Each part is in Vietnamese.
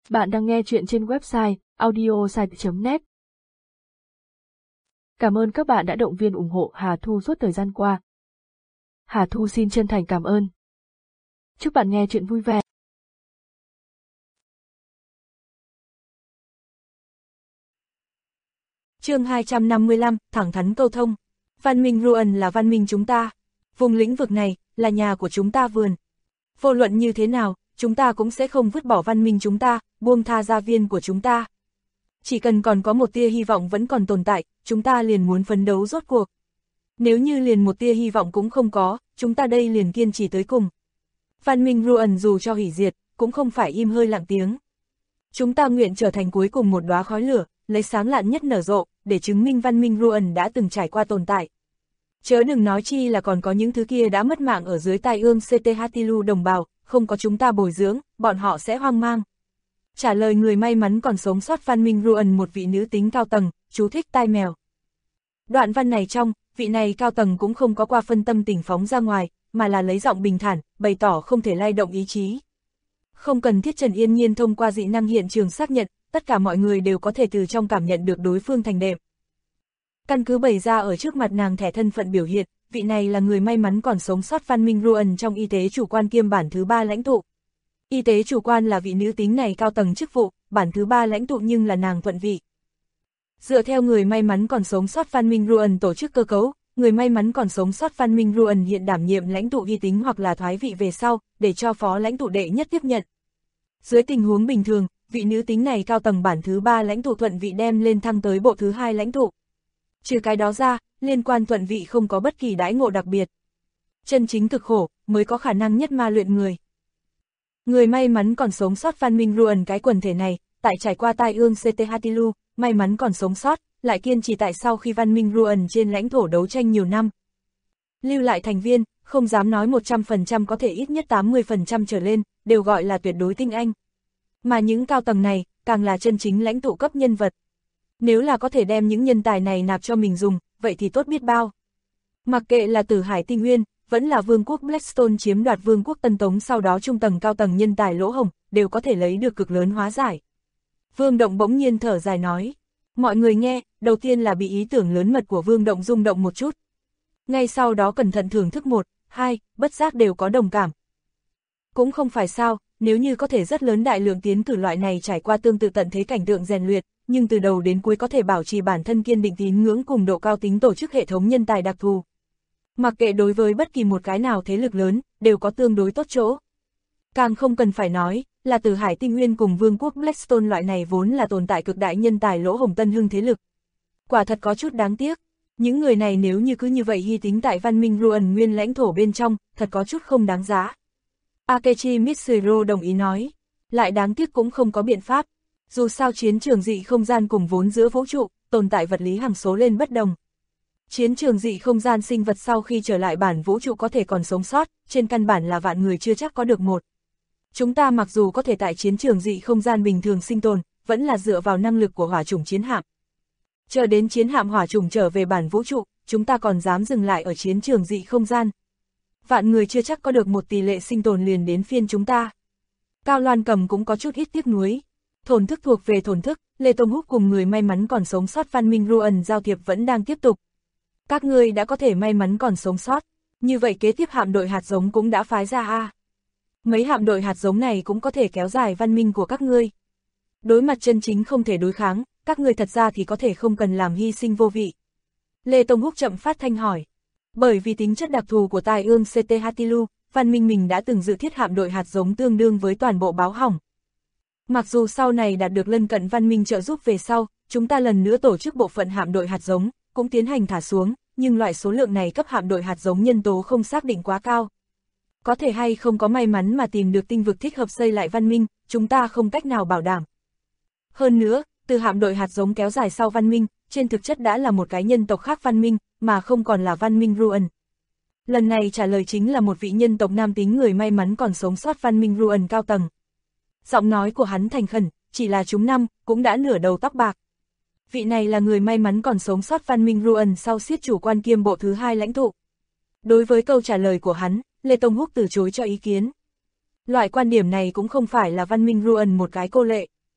Bạn đang nghe chuyện trên website audiosite.net. Cảm ơn các bạn đã động viên ủng hộ Hà Thu suốt thời gian qua. Hà Thu xin chân thành cảm ơn. Chúc bạn nghe chuyện vui vẻ. Chương 255, thẳng thắn câu thông. Văn minh Ruan là văn minh chúng ta. Vùng lĩnh vực này là nhà của chúng ta vườn. Vô luận như thế nào, chúng ta cũng sẽ không vứt bỏ văn minh chúng ta, buông tha gia viên của chúng ta. Chỉ cần còn có một tia hy vọng vẫn còn tồn tại, chúng ta liền muốn phấn đấu rốt cuộc. Nếu như liền một tia hy vọng cũng không có, chúng ta đây liền kiên trì tới cùng. Văn minh Ruan dù cho hủy diệt, cũng không phải im hơi lặng tiếng. Chúng ta nguyện trở thành cuối cùng một đóa khói lửa, lấy sáng lạn nhất nở rộ, để chứng minh văn minh Ruan đã từng trải qua tồn tại. Chớ đừng nói chi là còn có những thứ kia đã mất mạng ở dưới tai ương CTHTLU đồng bào, không có chúng ta bồi dưỡng, bọn họ sẽ hoang mang. Trả lời người may mắn còn sống sót văn minh Ruan một vị nữ tính cao tầng, chú thích tai mèo. Đoạn văn này trong, vị này cao tầng cũng không có qua phân tâm tình phóng ra ngoài, mà là lấy giọng bình thản, bày tỏ không thể lay động ý chí. Không cần thiết Trần Yên Nhiên thông qua dị năng hiện trường xác nhận, tất cả mọi người đều có thể từ trong cảm nhận được đối phương thành đệm. Căn cứ bày ra ở trước mặt nàng thẻ thân phận biểu hiện, vị này là người may mắn còn sống sót văn minh Ruan trong y tế chủ quan kiêm bản thứ 3 lãnh tụ. Y tế chủ quan là vị nữ tính này cao tầng chức vụ, bản thứ 3 lãnh tụ nhưng là nàng thuận vị. Dựa theo người may mắn còn sống sót văn minh Ruan tổ chức cơ cấu, người may mắn còn sống sót văn minh Ruan hiện đảm nhiệm lãnh tụ uy tín hoặc là thoái vị về sau, để cho phó lãnh tụ đệ nhất tiếp nhận. Dưới tình huống bình thường, vị nữ tính này cao tầng bản thứ 3 lãnh tụ thuận vị đem lên thăng tới bộ thứ 2 lãnh tụ. Trừ cái đó ra, liên quan thuận vị không có bất kỳ đãi ngộ đặc biệt. Chân chính cực khổ, mới có khả năng nhất ma luyện người. Người may mắn còn sống sót văn minh Ruan cái quần thể này, tại trải qua tai ương CTHTLU, may mắn còn sống sót, lại kiên trì tại sau khi văn minh Ruan trên lãnh thổ đấu tranh nhiều năm. Lưu lại thành viên, không dám nói 100% có thể ít nhất 80% trở lên, đều gọi là tuyệt đối tinh anh. Mà những cao tầng này, càng là chân chính lãnh tụ cấp nhân vật. Nếu là có thể đem những nhân tài này nạp cho mình dùng, vậy thì tốt biết bao. Mặc kệ là Tử Hải Tinh Nguyên, vẫn là Vương quốc Blackstone chiếm đoạt Vương quốc Tân Tống sau đó trung tầng cao tầng nhân tài lỗ hổng, đều có thể lấy được cực lớn hóa giải. Vương Động bỗng nhiên thở dài nói. Mọi người nghe, đầu tiên là bị ý tưởng lớn mật của Vương Động rung động một chút. Ngay sau đó cẩn thận thưởng thức 1, 2, bất giác đều có đồng cảm. Cũng không phải sao, nếu như có thể rất lớn đại lượng tiến cử loại này trải qua tương tự tận thế cảnh tượng rèn luyện, nhưng từ đầu đến cuối có thể bảo trì bản thân kiên định tín ngưỡng cùng độ cao tính tổ chức hệ thống nhân tài đặc thù. Mặc kệ đối với bất kỳ một cái nào thế lực lớn, đều có tương đối tốt chỗ. Càng không cần phải nói, là Tử Hải Tinh Nguyên cùng Vương quốc Blackstone loại này vốn là tồn tại cực đại nhân tài lỗ hổng tân hưng thế lực. Quả thật có chút đáng tiếc, những người này nếu như cứ như vậy hy tính tại văn minh Ruan nguyên lãnh thổ bên trong, thật có chút không đáng giá. Akechi Mitsuru đồng ý nói, lại đáng tiếc cũng không có biện pháp. Dù sao chiến trường dị không gian cùng vốn giữa vũ trụ, tồn tại vật lý hằng số lên bất đồng. Chiến trường dị không gian sinh vật sau khi trở lại bản vũ trụ có thể còn sống sót, trên căn bản là vạn người chưa chắc có được một. Chúng ta mặc dù có thể tại chiến trường dị không gian bình thường sinh tồn, vẫn là dựa vào năng lực của hỏa chủng chiến hạm. Chờ đến chiến hạm hỏa chủng trở về bản vũ trụ, chúng ta còn dám dừng lại ở chiến trường dị không gian. Vạn người chưa chắc có được một tỷ lệ sinh tồn liền đến phiên chúng ta. Cao Loan Cầm cũng có chút ít tiếc nuối. Thổn thức thuộc về thổn thức, Lê Tông Húc cùng người may mắn còn sống sót văn minh Ruan giao thiệp vẫn đang tiếp tục. Các ngươi đã có thể may mắn còn sống sót, như vậy kế tiếp hạm đội hạt giống cũng đã phái ra a. Mấy hạm đội hạt giống này cũng có thể kéo dài văn minh của các ngươi. Đối mặt chân chính không thể đối kháng, các ngươi thật ra thì có thể không cần làm hy sinh vô vị. Lê Tông Húc chậm phát thanh hỏi. Bởi vì tính chất đặc thù của tai ương CTHTLU, văn minh mình đã từng dự thiết hạm đội hạt giống tương đương với toàn bộ báo hỏng. Mặc dù sau này đạt được lân cận văn minh trợ giúp về sau, chúng ta lần nữa tổ chức bộ phận hạm đội hạt giống, cũng tiến hành thả xuống, nhưng loại số lượng này cấp hạm đội hạt giống nhân tố không xác định quá cao. Có thể hay không có may mắn mà tìm được tinh vực thích hợp xây lại văn minh, chúng ta không cách nào bảo đảm. Hơn nữa, từ hạm đội hạt giống kéo dài sau văn minh, trên thực chất đã là một cái nhân tộc khác văn minh, mà không còn là văn minh Ruan. Lần này trả lời chính là một vị nhân tộc nam tính người may mắn còn sống sót văn minh Ruan cao tầng. Giọng nói của hắn thành khẩn, chỉ là chúng năm, cũng đã nửa đầu tóc bạc. Vị này là người may mắn còn sống sót văn minh Ruan sau siết chủ quan kiêm bộ thứ 2 lãnh tụ. Đối với câu trả lời của hắn, Lê Tông Húc từ chối cho ý kiến. Loại quan điểm này cũng không phải là văn minh Ruan một cái cô lệ.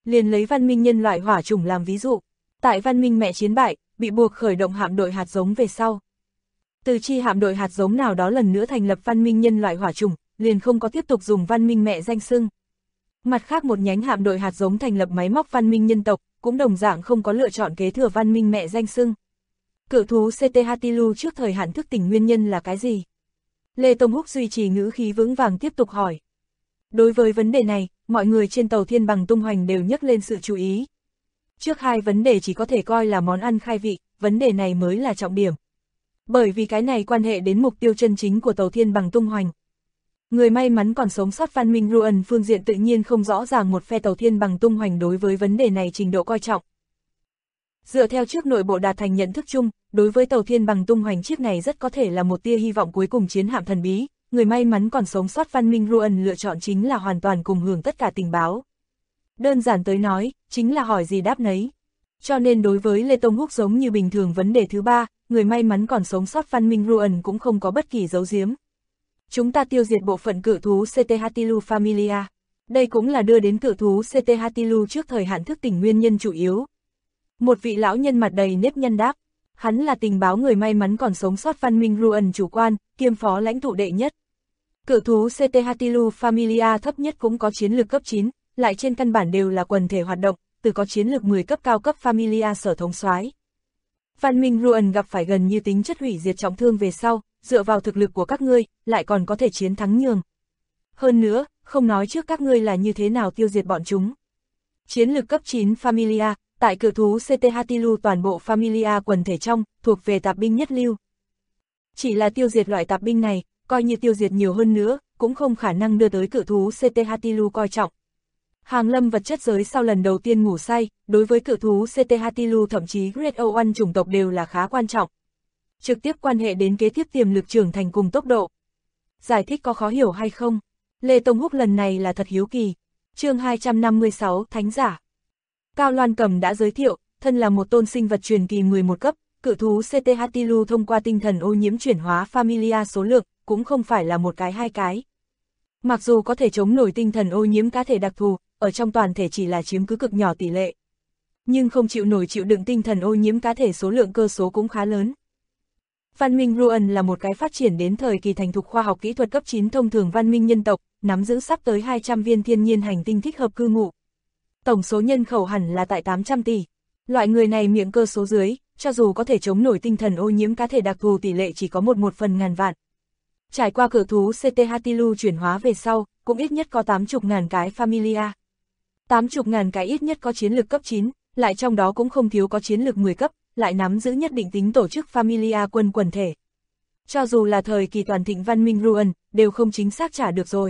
Liền lấy văn minh nhân loại hỏa chủng làm ví dụ. Tại văn minh mẹ chiến bại, bị buộc khởi động hạm đội hạt giống về sau. Từ chi hạm đội hạt giống nào đó lần nữa thành lập văn minh nhân loại hỏa chủng, liền không có tiếp tục dùng văn minh mẹ danh xưng. Mặt khác một nhánh hạm đội hạt giống thành lập máy móc văn minh nhân tộc, cũng đồng dạng không có lựa chọn kế thừa văn minh mẹ danh xưng. Cự thú CT Hatilu trước thời hạn thức tỉnh nguyên nhân là cái gì? Lê Tông Húc duy trì ngữ khí vững vàng tiếp tục hỏi. Đối với vấn đề này, mọi người trên tàu Thiên Bằng tung hoành đều nhắc lên sự chú ý. Trước hai vấn đề chỉ có thể coi là món ăn khai vị, vấn đề này mới là trọng điểm. Bởi vì cái này quan hệ đến mục tiêu chân chính của tàu Thiên Bằng tung hoành. Người may mắn còn sống sót văn minh Ruan phương diện tự nhiên không rõ ràng một phe tàu Thiên Bằng tung hoành đối với vấn đề này trình độ coi trọng. Dựa theo trước nội bộ đạt thành nhận thức chung, đối với tàu Thiên Bằng tung hoành chiếc này rất có thể là một tia hy vọng cuối cùng chiến hạm thần bí, người may mắn còn sống sót văn minh Ruan lựa chọn chính là hoàn toàn cùng hưởng tất cả tình báo. Đơn giản tới nói, chính là hỏi gì đáp nấy. Cho nên đối với Lê Tông Húc giống như bình thường vấn đề thứ ba, người may mắn còn sống sót văn minh Ruan cũng không có bất kỳ giấu giếm. Chúng ta tiêu diệt bộ phận cự thú CT Hatilu Familia. Đây cũng là đưa đến cự thú CT Hatilu trước thời hạn thức tỉnh nguyên nhân chủ yếu. Một vị lão nhân mặt đầy nếp nhăn đáp, hắn là tình báo người may mắn còn sống sót văn minh Ruan chủ quan, kiêm phó lãnh tụ đệ nhất. Cự thú CT Hatilu Familia thấp nhất cũng có chiến lược cấp 9, lại trên căn bản đều là quần thể hoạt động, từ có chiến lược 10 cấp cao cấp Familia sở thống soái. Văn minh Ruan gặp phải gần như tính chất hủy diệt trọng thương về sau, dựa vào thực lực của các ngươi, lại còn có thể chiến thắng nhường. Hơn nữa, không nói trước các ngươi là như thế nào tiêu diệt bọn chúng. Chiến lược cấp 9 Familia, tại cự thú CT Hatilu toàn bộ Familia quần thể trong, thuộc về tạp binh nhất lưu. Chỉ là tiêu diệt loại tạp binh này, coi như tiêu diệt nhiều hơn nữa, cũng không khả năng đưa tới cự thú CT Hatilu coi trọng. Hàng lâm vật chất giới sau lần đầu tiên ngủ say, đối với cự thú CT Hatilu thậm chí Great O1 chủng tộc đều là khá quan trọng. Trực tiếp quan hệ đến kế tiếp tiềm lực trưởng thành cùng tốc độ. Giải thích có khó hiểu hay không? Lê Tông Húc lần này là thật hiếu kỳ. Chương 256, Thánh giả. Cao Loan Cầm đã giới thiệu, thân là một tôn sinh vật truyền kỳ 11 cấp, cự thú CT Hatilu thông qua tinh thần ô nhiễm chuyển hóa Familia số lượng, cũng không phải là một cái hai cái. Mặc dù có thể chống nổi tinh thần ô nhiễm cá thể đặc thù, ở trong toàn thể chỉ là chiếm cứ cực nhỏ tỷ lệ. Nhưng không chịu nổi chịu đựng tinh thần ô nhiễm cá thể số lượng cơ số cũng khá lớn. Văn minh Ruan là một cái phát triển đến thời kỳ thành thục khoa học kỹ thuật cấp 9 thông thường văn minh nhân tộc, nắm giữ sắp tới 200 viên thiên nhiên hành tinh thích hợp cư ngụ. Tổng số nhân khẩu hẳn là tại 800 tỷ. Loại người này miệng cơ số dưới, cho dù có thể chống nổi tinh thần ô nhiễm cá thể đặc thù tỷ lệ chỉ có 1 phần ngàn vạn. Trải qua cự thú CT Hatilu chuyển hóa về sau, cũng ít nhất có 80.000 cái Familia. 80.000 cái ít nhất có chiến lược cấp 9, lại trong đó cũng không thiếu có chiến lược 10 cấp, lại nắm giữ nhất định tính tổ chức Familia quân quần thể. Cho dù là thời kỳ toàn thịnh văn minh Ruan, đều không chính xác trả được rồi.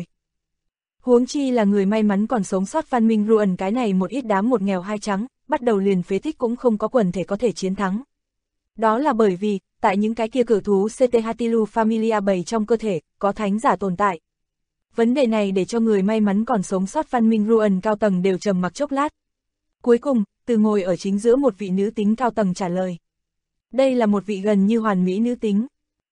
Huống chi là người may mắn còn sống sót văn minh Ruan cái này một ít đám một nghèo hai trắng, bắt đầu liền phế tích cũng không có quần thể có thể chiến thắng. Đó là bởi vì, tại những cái kia cự thú CT Hatilu Familia 7 trong cơ thể, có thánh giả tồn tại. Vấn đề này để cho người may mắn còn sống sót văn minh Ruan cao tầng đều trầm mặc chốc lát. Cuối cùng, từ ngồi ở chính giữa một vị nữ tính cao tầng trả lời. Đây là một vị gần như hoàn mỹ nữ tính.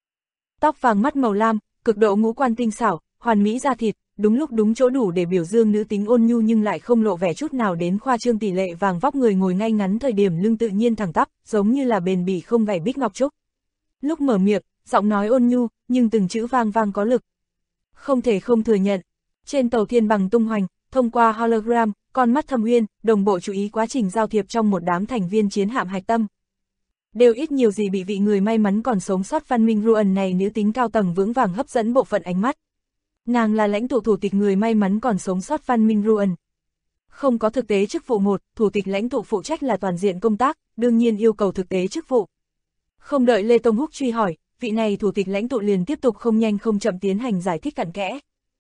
Tóc vàng mắt màu lam, cực độ ngũ quan tinh xảo, hoàn mỹ da thịt, đúng lúc đúng chỗ đủ để biểu dương nữ tính ôn nhu nhưng lại không lộ vẻ chút nào đến khoa trương tỷ lệ vàng vóc người ngồi ngay ngắn thời điểm lưng tự nhiên thẳng tắp, giống như là bền bỉ không gãy bích ngọc trúc. Lúc mở miệng, giọng nói ôn nhu, nhưng từng chữ vang vang có lực. Không thể không thừa nhận, trên tàu Thiên Bằng tung hoành, thông qua hologram, con mắt thâm uyên, đồng bộ chú ý quá trình giao thiệp trong một đám thành viên chiến hạm hạch tâm. Đều ít nhiều gì bị vị người may mắn còn sống sót văn minh Ruan này nữ tính cao tầng vững vàng hấp dẫn bộ phận ánh mắt. Nàng là lãnh tụ thủ tịch người may mắn còn sống sót văn minh Ruan. Không có thực tế chức vụ một, thủ tịch lãnh tụ phụ trách là toàn diện công tác, đương nhiên yêu cầu thực tế chức vụ. Không đợi Lê Tông Húc truy hỏi, vị này thủ tịch lãnh tụ liền tiếp tục không nhanh không chậm tiến hành giải thích cặn kẽ.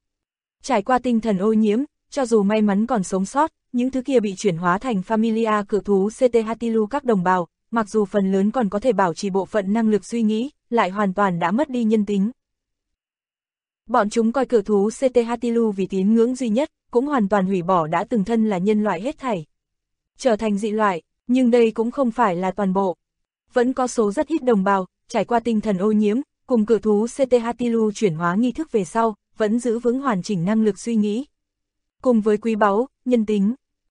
Trải qua tinh thần ô nhiễm, cho dù may mắn còn sống sót, những thứ kia bị chuyển hóa thành Familia cự thú CT Hatilu các đồng bào, mặc dù phần lớn còn có thể bảo trì bộ phận năng lực suy nghĩ, lại hoàn toàn đã mất đi nhân tính. Bọn chúng coi cự thú CT Hatilu vì tín ngưỡng duy nhất, cũng hoàn toàn hủy bỏ đã từng thân là nhân loại hết thảy. Trở thành dị loại, nhưng đây cũng không phải là toàn bộ. Vẫn có số rất ít đồng bào, trải qua tinh thần ô nhiễm, cùng cự thú CT Hatilu chuyển hóa nghi thức về sau, vẫn giữ vững hoàn chỉnh năng lực suy nghĩ. Cùng với quý báu, nhân tính,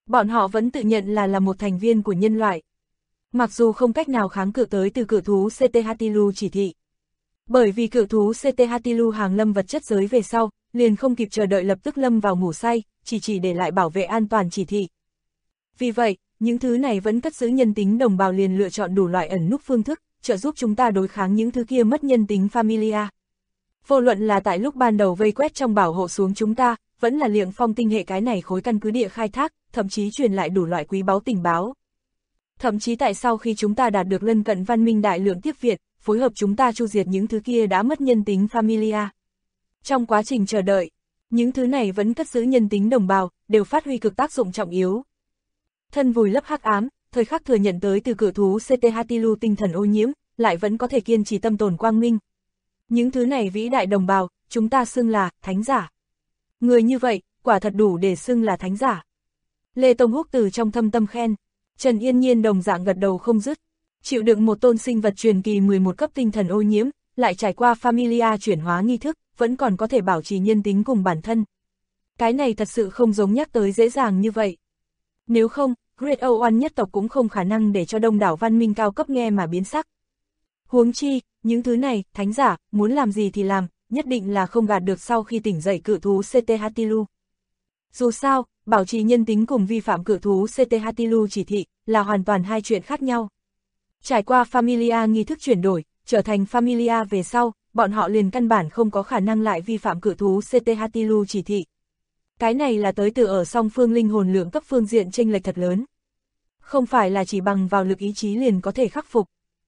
Bọn họ vẫn tự nhận là một thành viên của nhân loại. Mặc dù không cách nào kháng cự tới từ cự thú Cthulhu chỉ thị. Bởi vì cự thú Cthulhu hàng lâm vật chất giới về sau, liền không kịp chờ đợi lập tức lâm vào ngủ say, chỉ để lại bảo vệ an toàn chỉ thị. Vì vậy, những thứ này vẫn cất giữ nhân tính đồng bào liền lựa chọn đủ loại ẩn núp phương thức, trợ giúp chúng ta đối kháng những thứ kia mất nhân tính familia. Vô luận là tại lúc ban đầu vây quét trong bảo hộ xuống chúng ta, vẫn là Liệng Phong tinh hệ cái này khối căn cứ địa khai thác, thậm chí truyền lại đủ loại quý báu tình báo. Thậm chí tại sau khi chúng ta đạt được lân cận văn minh đại lượng tiếp viện, phối hợp chúng ta chu diệt những thứ kia đã mất nhân tính familia. Trong quá trình chờ đợi, những thứ này vẫn cất giữ nhân tính đồng bào, đều phát huy cực tác dụng trọng yếu. Thân vùi lấp hắc ám, thời khắc thừa nhận tới từ cự thú Cthulhu tinh thần ô nhiễm, lại vẫn có thể kiên trì tâm tồn quang minh. Những thứ này vĩ đại đồng bào, chúng ta xưng là thánh giả. Người như vậy, quả thật đủ để xưng là thánh giả. Lê Tông Húc từ trong thâm tâm khen, Trần Yên Nhiên đồng dạng gật đầu không dứt. Chịu đựng một tôn sinh vật truyền kỳ 11 cấp tinh thần ô nhiễm, lại trải qua familia chuyển hóa nghi thức, vẫn còn có thể bảo trì nhân tính cùng bản thân. Cái này thật sự không giống nhắc tới dễ dàng như vậy. Nếu không, Great O1 nhất tộc cũng không khả năng để cho đông đảo văn minh cao cấp nghe mà biến sắc. Huống chi, những thứ này, thánh giả, muốn làm gì thì làm, nhất định là không gạt được sau khi tỉnh dậy cự thú Cthulhu. Dù sao, bảo trì nhân tính cùng vi phạm cự thú Cthulhu chỉ thị, là hoàn toàn hai chuyện khác nhau. Trải qua familia nghi thức chuyển đổi, trở thành familia về sau, bọn họ liền căn bản không có khả năng lại vi phạm cự thú Cthulhu chỉ thị. Cái này là tới từ ở song phương linh hồn lượng cấp phương diện chênh lệch thật lớn. Không phải là chỉ bằng vào lực ý chí liền có thể khắc phục.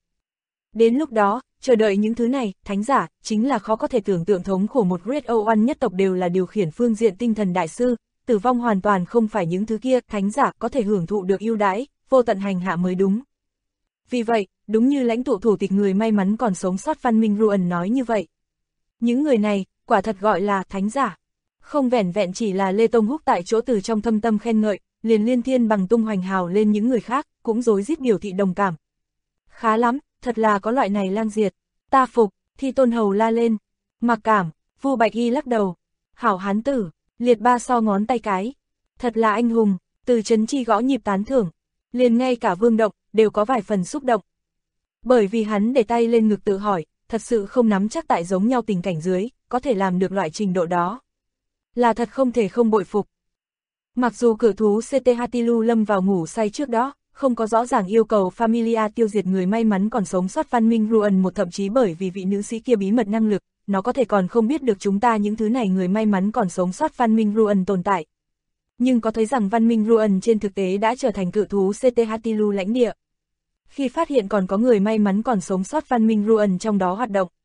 Đến lúc đó, chờ đợi những thứ này, thánh giả, chính là khó có thể tưởng tượng thống khổ một Great O1 nhất tộc đều là điều khiển phương diện tinh thần đại sư, tử vong hoàn toàn không phải những thứ kia, thánh giả có thể hưởng thụ được ưu đãi, vô tận hành hạ mới đúng. Vì vậy, đúng như lãnh tụ thủ tịch người may mắn còn sống sót Văn Minh Ruan nói như vậy. Những người này, quả thật gọi là thánh giả. Không vẻn vẹn chỉ là Lê Tông Húc tại chỗ từ trong thâm tâm khen ngợi, liền liên thiên bằng tung hoành hào lên những người khác, cũng rối rít biểu thị đồng cảm. Khá lắm, thật là có loại này lang diệt. Ta phục, Thi Tôn Hầu la lên. Mặc cảm, Vu Bạch Y lắc đầu. Hảo hán tử, liệt ba so ngón tay cái. Thật là anh hùng, Từ Chấn Chi gõ nhịp tán thưởng. Liền ngay cả Vương Động, đều có vài phần xúc động. Bởi vì hắn để tay lên ngực tự hỏi, thật sự không nắm chắc tại giống nhau tình cảnh dưới, có thể làm được loại trình độ đó. Là thật không thể không bội phục. Mặc dù cự thú Cthulhu lâm vào ngủ say trước đó, không có rõ ràng yêu cầu familia tiêu diệt người may mắn còn sống sót Văn Minh Ruan một, thậm chí bởi vì vị nữ sĩ kia bí mật năng lực, nó có thể còn không biết được chúng ta những thứ này người may mắn còn sống sót Văn Minh Ruan tồn tại. Nhưng có thấy rằng Văn Minh Ruan trên thực tế đã trở thành cự thú Cthulhu lãnh địa. Khi phát hiện còn có người may mắn còn sống sót Văn Minh Ruan trong đó hoạt động.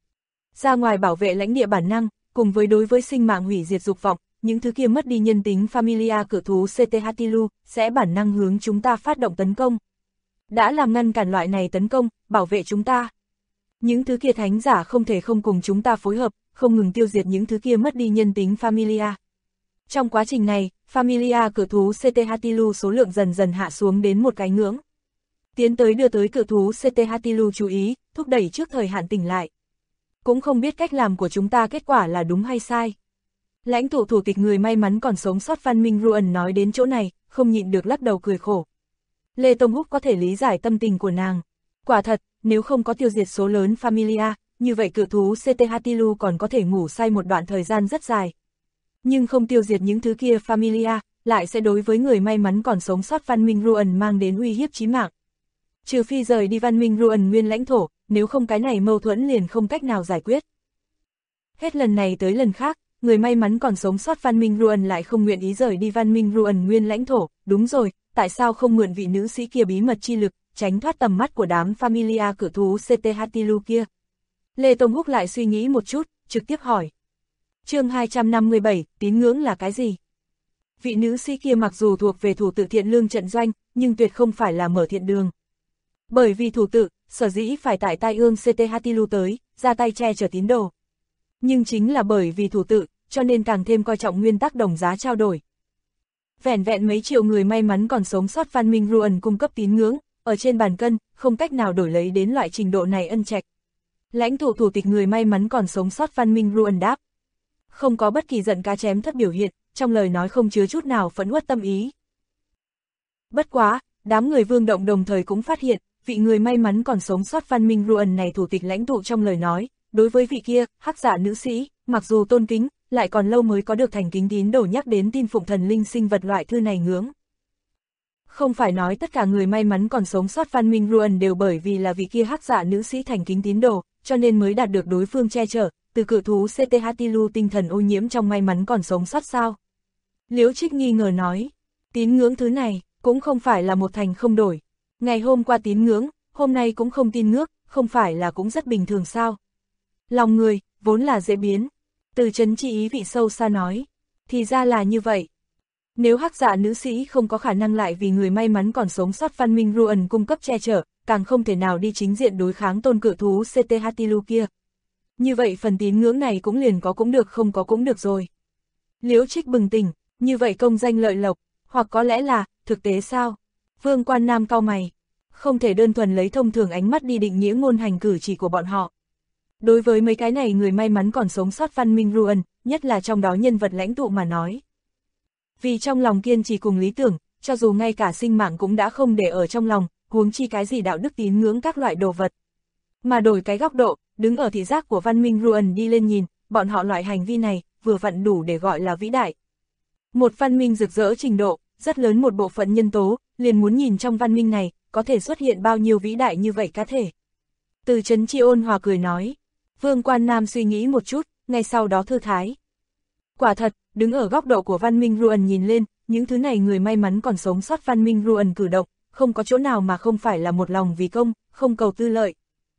Ra ngoài bảo vệ lãnh địa bản năng, cùng với đối với sinh mạng hủy diệt dục vọng, những thứ kia mất đi nhân tính familia cự thú Cthulhu sẽ bản năng hướng chúng ta phát động tấn công. Đã làm ngăn cản loại này tấn công, bảo vệ chúng ta. Những thứ kia thánh giả không thể không cùng chúng ta phối hợp, không ngừng tiêu diệt những thứ kia mất đi nhân tính familia. Trong quá trình này, familia cự thú Cthulhu số lượng dần dần hạ xuống đến một cái ngưỡng. Tiến tới đưa tới cự thú Cthulhu chú ý, thúc đẩy trước thời hạn tỉnh lại. Cũng không biết cách làm của chúng ta kết quả là đúng hay sai. Lãnh tụ thủ tịch người may mắn còn sống sót Văn Minh Ruan nói đến chỗ này, không nhịn được lắc đầu cười khổ. Lê Tông Húc có thể lý giải tâm tình của nàng. Quả thật, nếu không có tiêu diệt số lớn familia, như vậy cự thú Cthulhu còn có thể ngủ say một đoạn thời gian rất dài. Nhưng không tiêu diệt những thứ kia familia, lại sẽ đối với người may mắn còn sống sót Văn Minh Ruan mang đến uy hiếp chí mạng. Trừ phi rời đi Văn Minh Ruan nguyên lãnh thổ, nếu không cái này mâu thuẫn liền không cách nào giải quyết. Hết lần này tới lần khác, người may mắn còn sống sót Văn Minh Ruan lại không nguyện ý rời đi Văn Minh Ruan nguyên lãnh thổ, đúng rồi, tại sao không mượn vị nữ sĩ kia bí mật chi lực, tránh thoát tầm mắt của đám familia cự thú Cthulhu kia. Lê Tông Húc lại suy nghĩ một chút, trực tiếp hỏi. Chương 257, tín ngưỡng là cái gì? Vị nữ sĩ kia mặc dù thuộc về thủ tự thiện lương trận doanh, nhưng tuyệt không phải là mở thiện đường. Bởi vì thủ tự, sở dĩ phải tại tai ương Cthulhu tới, ra tay che chở tín đồ. Nhưng chính là bởi vì thủ tự, cho nên càng thêm coi trọng nguyên tắc đồng giá trao đổi. Vẻn vẹn mấy triệu người may mắn còn sống sót Văn Minh Ruan cung cấp tín ngưỡng, ở trên bàn cân, không cách nào đổi lấy đến loại trình độ này ân trạch. Lãnh tụ thủ tịch người may mắn còn sống sót Văn Minh Ruan đáp. Không có bất kỳ giận cá chém thất biểu hiện, trong lời nói không chứa chút nào phẫn uất tâm ý. Bất quá, đám người Vương Động đồng thời cũng phát hiện, vị người may mắn còn sống sót văn minh Ruan này thủ tịch lãnh tụ trong lời nói, đối với vị kia, hắc giả nữ sĩ, mặc dù tôn kính, lại còn lâu mới có được thành kính tín đồ nhắc đến tin phụng thần linh sinh vật loại thư này ngưỡng. Không phải nói tất cả người may mắn còn sống sót văn minh Ruan đều bởi vì là vị kia hắc giả nữ sĩ thành kính tín đồ, cho nên mới đạt được đối phương che chở, từ cự thú CTHTLU tinh thần ô nhiễm trong may mắn còn sống sót sao. Liễu Trích nghi ngờ nói, tín ngưỡng thứ này, cũng không phải là một thành không đổi. Ngày hôm qua tín ngưỡng, hôm nay cũng không tin ngưỡng, không phải là cũng rất bình thường sao. Lòng người, vốn là dễ biến. Từ Trấn Chi ý vị sâu xa nói, thì ra là như vậy. Nếu hắc dạ nữ sĩ không có khả năng lại vì người may mắn còn sống sót văn minh Ruan cung cấp che chở, càng không thể nào đi chính diện đối kháng tôn cự thú CTHTLU kia. Như vậy phần tín ngưỡng này cũng liền có cũng được không có cũng được rồi. Liễu Trích bừng tỉnh, như vậy công danh lợi lộc, hoặc có lẽ là, thực tế sao? Vương Quan Nam cau mày, không thể đơn thuần lấy thông thường ánh mắt đi định nghĩa ngôn hành cử chỉ của bọn họ. Đối với mấy cái này người may mắn còn sống sót văn minh Ruan, nhất là trong đó nhân vật lãnh tụ mà nói. Vì trong lòng kiên trì cùng lý tưởng, cho dù ngay cả sinh mạng cũng đã không để ở trong lòng, huống chi cái gì đạo đức tín ngưỡng các loại đồ vật. Mà đổi cái góc độ, đứng ở thị giác của văn minh Ruan đi lên nhìn, bọn họ loại hành vi này, vừa vặn đủ để gọi là vĩ đại. Một văn minh rực rỡ trình độ, rất lớn một bộ phận nhân tố, liền muốn nhìn trong văn minh này, có thể xuất hiện bao nhiêu vĩ đại như vậy cá thể. Từ Trấn Chi ôn hòa cười nói, Vương Quan Nam suy nghĩ một chút, ngay sau đó thư thái. Quả thật, đứng ở góc độ của văn minh Ruan nhìn lên, những thứ này người may mắn còn sống sót văn minh Ruan cử động, không có chỗ nào mà không phải là một lòng vì công, không cầu tư lợi.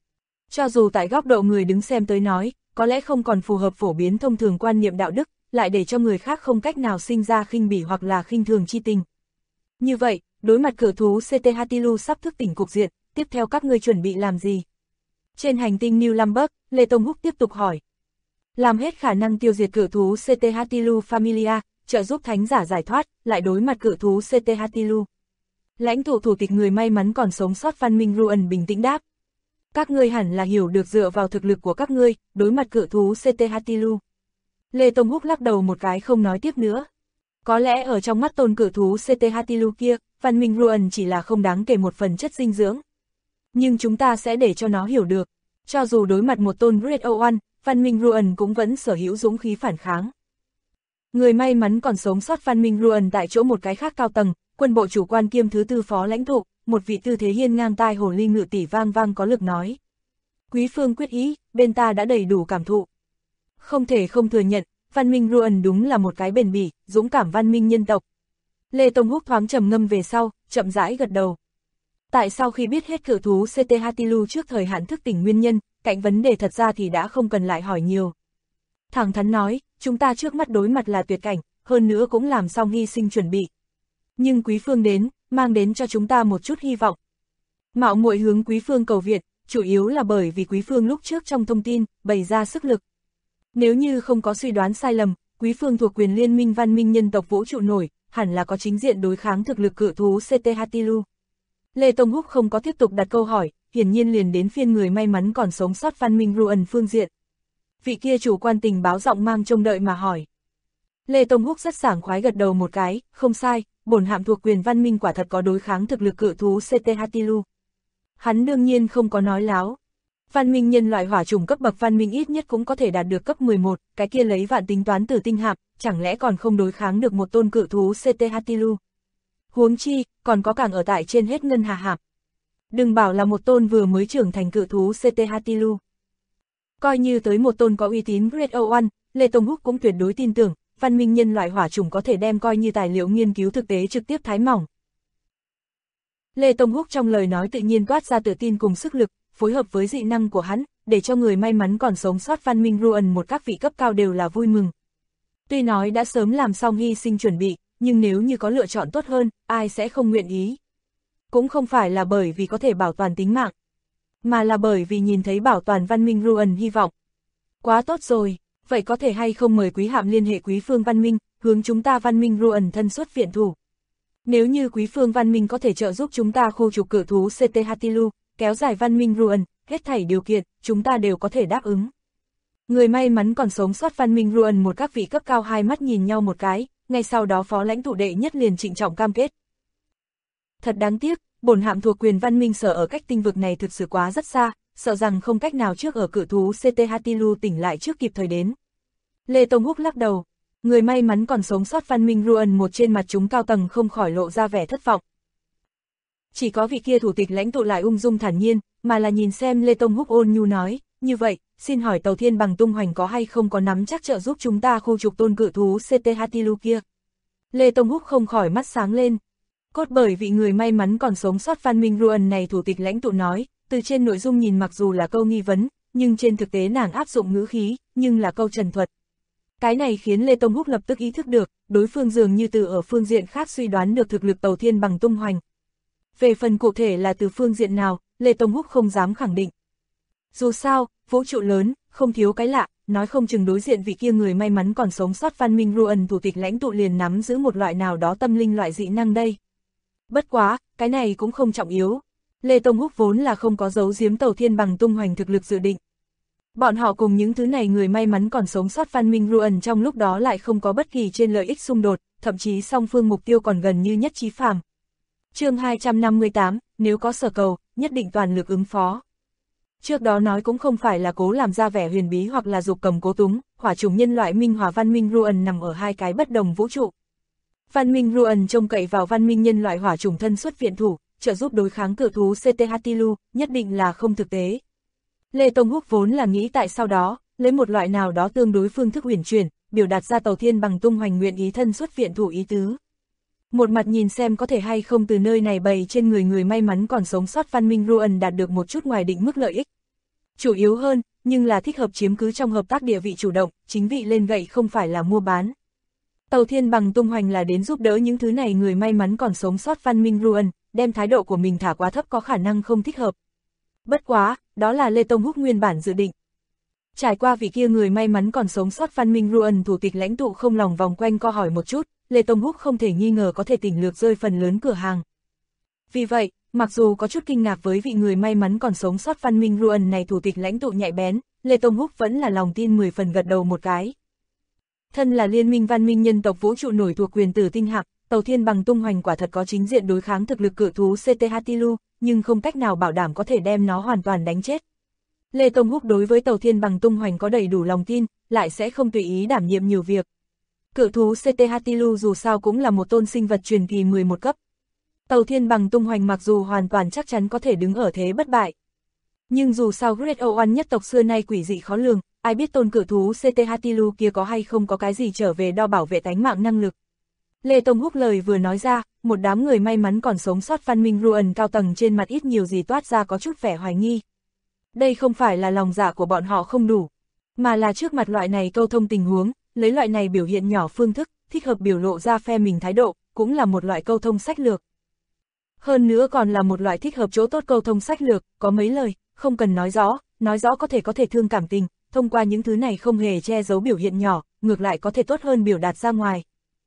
Cho dù tại góc độ người đứng xem tới nói, có lẽ không còn phù hợp phổ biến thông thường quan niệm đạo đức, lại để cho người khác không cách nào sinh ra khinh bỉ hoặc là khinh thường chi tình. Như vậy, đối mặt cự thú CTHTLU sắp thức tỉnh cục diện, tiếp theo các ngươi chuẩn bị làm gì? Trên hành tinh New Lamberg, Lê Tông Húc tiếp tục hỏi. Làm hết khả năng tiêu diệt cự thú CTHTLU Familia, trợ giúp thánh giả giải thoát, lại đối mặt cự thú CTHTLU. Lãnh tụ thủ tịch người may mắn còn sống sót văn minh Ruan bình tĩnh đáp. Các ngươi hẳn là hiểu được dựa vào thực lực của các ngươi, đối mặt cự thú CTHTLU. Lê Tông Húc lắc đầu một cái không nói tiếp nữa. Có lẽ ở trong mắt tôn cự thú CTHTLU kia, văn minh Ruan chỉ là không đáng kể một phần chất dinh dưỡng. Nhưng chúng ta sẽ để cho nó hiểu được, cho dù đối mặt một tôn Great Old One, văn minh Ruan cũng vẫn sở hữu dũng khí phản kháng. Người may mắn còn sống sót văn minh Ruan tại chỗ một cái khác cao tầng, quân bộ chủ quan kiêm thứ tư phó lãnh tụ, một vị tư thế hiên ngang tai hồ ly ngự tỷ vang vang có lực nói. Quý phương quyết ý, bên ta đã đầy đủ cảm thụ. Không thể không thừa nhận, văn minh Ruan đúng là một cái bền bỉ, dũng cảm văn minh nhân tộc. Lê Tông Húc thoáng trầm ngâm về sau, chậm rãi gật đầu. Tại sao khi biết hết cự thú CTHTLU trước thời hạn thức tỉnh nguyên nhân, cạnh vấn đề thật ra thì đã không cần lại hỏi nhiều. Thẳng thắn nói, chúng ta trước mắt đối mặt là tuyệt cảnh, hơn nữa cũng làm xong hy sinh chuẩn bị. Nhưng quý phương đến, mang đến cho chúng ta một chút hy vọng. Mạo muội hướng quý phương cầu viện, chủ yếu là bởi vì quý phương lúc trước trong thông tin, bày ra sức lực. Nếu như không có suy đoán sai lầm, quý phương thuộc quyền liên minh văn minh nhân tộc vũ trụ nổi, hẳn là có chính diện đối kháng thực lực cự thú CTHTLU. Lê Tông Húc không có tiếp tục đặt câu hỏi, hiển nhiên liền đến phiên người may mắn còn sống sót văn minh Ruan phương diện. Vị kia chủ quan tình báo giọng mang trông đợi mà hỏi. Lê Tông Húc rất sảng khoái gật đầu một cái, không sai, bổn hạm thuộc quyền văn minh quả thật có đối kháng thực lực cự thú CTHTLU. Hắn đương nhiên không có nói láo. Văn minh nhân loại hỏa chủng cấp bậc văn minh ít nhất cũng có thể đạt được cấp 11, cái kia lấy vạn tính toán từ tinh hạm, chẳng lẽ còn không đối kháng được một tôn cự thú CTHTLU. Huống chi, còn có càng ở tại trên hết ngân hà hạm. Đừng bảo là một tôn vừa mới trưởng thành cự thú CTHTLU. Coi như tới một tôn có uy tín Great Old One, Lê Tông Húc cũng tuyệt đối tin tưởng, văn minh nhân loại hỏa chủng có thể đem coi như tài liệu nghiên cứu thực tế trực tiếp thái mỏng. Lê Tông Húc trong lời nói tự nhiên toát ra tự tin cùng sức lực, phối hợp với dị năng của hắn, để cho người may mắn còn sống sót văn minh Ruan một các vị cấp cao đều là vui mừng. Tuy nói đã sớm làm xong hy sinh chuẩn bị, nhưng nếu như có lựa chọn tốt hơn, ai sẽ không nguyện ý. Cũng không phải là bởi vì có thể bảo toàn tính mạng, mà là bởi vì nhìn thấy bảo toàn văn minh Ruan hy vọng. Quá tốt rồi, vậy có thể hay không mời quý hạm liên hệ quý phương văn minh, hướng chúng ta văn minh Ruan thân xuất viện thủ. Nếu như quý phương văn minh có thể trợ giúp chúng ta khu trục cự thú CTHTLU, kéo dài văn minh Ruan, hết thảy điều kiện, chúng ta đều có thể đáp ứng. Người may mắn còn sống sót văn minh Ruan một các vị cấp cao hai mắt nhìn nhau một cái, ngay sau đó phó lãnh tụ đệ nhất liền trịnh trọng cam kết. Thật đáng tiếc, bổn hạm thuộc quyền văn minh sở ở cách tinh vực này thực sự quá rất xa, sợ rằng không cách nào trước ở cự thú CT Hatilu tỉnh lại trước kịp thời đến. Lê Tông Húc lắc đầu, người may mắn còn sống sót văn minh Ruan một trên mặt chúng cao tầng không khỏi lộ ra vẻ thất vọng. Chỉ có vị kia thủ tịch lãnh tụ lại ung dung thản nhiên, mà là nhìn xem Lê Tông Húc ôn nhu nói, như vậy, xin hỏi tàu thiên bằng tung hoành có hay không có nắm chắc trợ giúp chúng ta khu trục tôn cự thú CT Hatilu kia. Lê Tông Húc không khỏi mắt sáng lên. Cốt bởi vị người may mắn còn sống sót văn minh Ruan này thủ tịch lãnh tụ nói, từ trên nội dung nhìn mặc dù là câu nghi vấn, nhưng trên thực tế nàng áp dụng ngữ khí, nhưng là câu trần thuật. Cái này khiến Lê Tông Húc lập tức ý thức được, đối phương dường như từ ở phương diện khác suy đoán được thực lực tàu thiên bằng tung hoành. Về phần cụ thể là từ phương diện nào, Lê Tông Húc không dám khẳng định. Dù sao, vũ trụ lớn, không thiếu cái lạ, nói không chừng đối diện vị kia người may mắn còn sống sót văn minh Ruan thủ tịch lãnh tụ liền nắm giữ một loại nào đó tâm linh loại dị năng đây. Bất quá, cái này cũng không trọng yếu. Lê Tông Húc vốn là không có giấu giếm tàu thiên bằng tung hoành thực lực dự định. Bọn họ cùng những thứ này người may mắn còn sống sót văn minh Ruan trong lúc đó lại không có bất kỳ trên lợi ích xung đột, thậm chí song phương mục tiêu còn gần như nhất trí phàm. Chương 258, nếu có sở cầu, nhất định toàn lực ứng phó. Trước đó nói cũng không phải là cố làm ra vẻ huyền bí hoặc là dục cầm cố túng, hỏa chủng nhân loại minh hòa văn minh Ruan nằm ở hai cái bất đồng vũ trụ. Văn minh Ruan trông cậy vào văn minh nhân loại hỏa chủng thân xuất viện thủ, trợ giúp đối kháng cự thú CT Hatilu, nhất định là không thực tế. Lê Tông Húc vốn là nghĩ tại sau đó, lấy một loại nào đó tương đối phương thức uyển chuyển, biểu đạt ra tàu thiên bằng tung hoành nguyện ý thân xuất viện thủ ý tứ. Một mặt nhìn xem có thể hay không từ nơi này bày trên người may mắn còn sống sót văn minh Ruan đạt được một chút ngoài định mức lợi ích. Chủ yếu hơn, nhưng là thích hợp chiếm cứ trong hợp tác địa vị chủ động, chính vị lên gậy không phải là mua bán. Tàu thiên bằng tung hoành là đến giúp đỡ những thứ này người may mắn còn sống sót văn minh Ruan, đem thái độ của mình thả quá thấp có khả năng không thích hợp. Bất quá, đó là Lê Tông Húc nguyên bản dự định. Trải qua vị kia người may mắn còn sống sót văn minh Ruan thủ tịch lãnh tụ không lòng vòng quanh co hỏi một chút, Lê Tông Húc không thể nghi ngờ có thể tỉnh lược rơi phần lớn cửa hàng. Vì vậy, mặc dù có chút kinh ngạc với vị người may mắn còn sống sót văn minh Ruan này thủ tịch lãnh tụ nhạy bén, Lê Tông Húc vẫn là lòng tin 10 phần gật đầu một cái. Thân là liên minh văn minh nhân tộc vũ trụ nổi thuộc quyền tử tinh hạm, tàu thiên bằng tung hoành quả thật có chính diện đối kháng thực lực cự thú CT Hatilu, nhưng không cách nào bảo đảm có thể đem nó hoàn toàn đánh chết. Lê Tông Húc đối với tàu thiên bằng tung hoành có đầy đủ lòng tin, lại sẽ không tùy ý đảm nhiệm nhiều việc. Cự thú CT Hatilu dù sao cũng là một tôn sinh vật truyền kỳ 11 cấp. Tàu thiên bằng tung hoành mặc dù hoàn toàn chắc chắn có thể đứng ở thế bất bại. Nhưng dù sao Great Oan nhất tộc xưa nay quỷ dị khó lường, ai biết tôn cự thú CT Hatilu kia có hay không có cái gì trở về đo bảo vệ tánh mạng năng lực. Lê Tông Húc lời vừa nói ra, một đám người may mắn còn sống sót văn minh Ruan cao tầng trên mặt ít nhiều gì toát ra có chút vẻ hoài nghi. Đây không phải là lòng dạ của bọn họ không đủ, mà là trước mặt loại này câu thông tình huống, lấy loại này biểu hiện nhỏ phương thức, thích hợp biểu lộ ra phe mình thái độ, cũng là một loại câu thông sách lược. Hơn nữa còn là một loại thích hợp chỗ tốt câu thông sách lược, có mấy lời, không cần nói rõ có thể thương cảm tình, thông qua những thứ này không hề che giấu biểu hiện nhỏ, ngược lại có thể tốt hơn biểu đạt ra ngoài.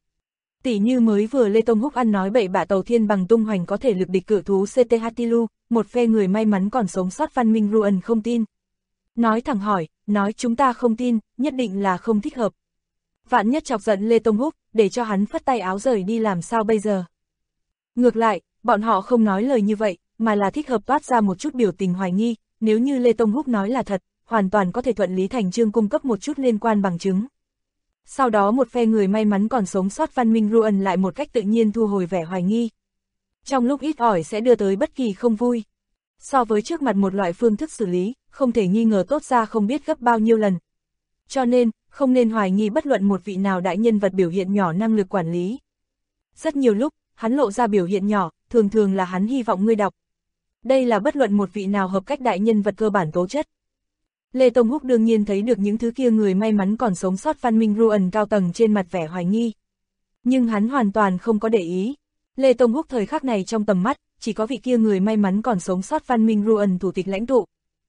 Tỷ như mới vừa Lê Tông Húc ăn nói bậy bạ tàu thiên bằng tung hoành có thể lực địch cự thú CT Hatilu, một phe người may mắn còn sống sót văn minh Ruan không tin. Nói thẳng hỏi, nói chúng ta không tin, nhất định là không thích hợp. Vạn nhất chọc giận Lê Tông Húc, để cho hắn phất tay áo rời đi làm sao bây giờ. Ngược lại, bọn họ không nói lời như vậy, mà là thích hợp toát ra một chút biểu tình hoài nghi, nếu như Lê Tông Húc nói là thật, hoàn toàn có thể thuận lý thành chương cung cấp một chút liên quan bằng chứng. Sau đó một phe người may mắn còn sống sót văn minh Ruan lại một cách tự nhiên thu hồi vẻ hoài nghi. Trong lúc ít ỏi sẽ đưa tới bất kỳ không vui. So với trước mặt một loại phương thức xử lý, không thể nghi ngờ tốt ra không biết gấp bao nhiêu lần. Cho nên, không nên hoài nghi bất luận một vị nào đại nhân vật biểu hiện nhỏ năng lực quản lý. Rất nhiều lúc, hắn lộ ra biểu hiện nhỏ, thường thường là hắn hy vọng ngươi đọc. Đây là bất luận một vị nào hợp cách đại nhân vật cơ bản tố chất. Lê Tông Húc đương nhiên thấy được những thứ kia người may mắn còn sống sót văn minh Ruan cao tầng trên mặt vẻ hoài nghi. Nhưng hắn hoàn toàn không có để ý. Lê Tông Húc thời khắc này trong tầm mắt, chỉ có vị kia người may mắn còn sống sót văn minh Ruan thủ tịch lãnh tụ.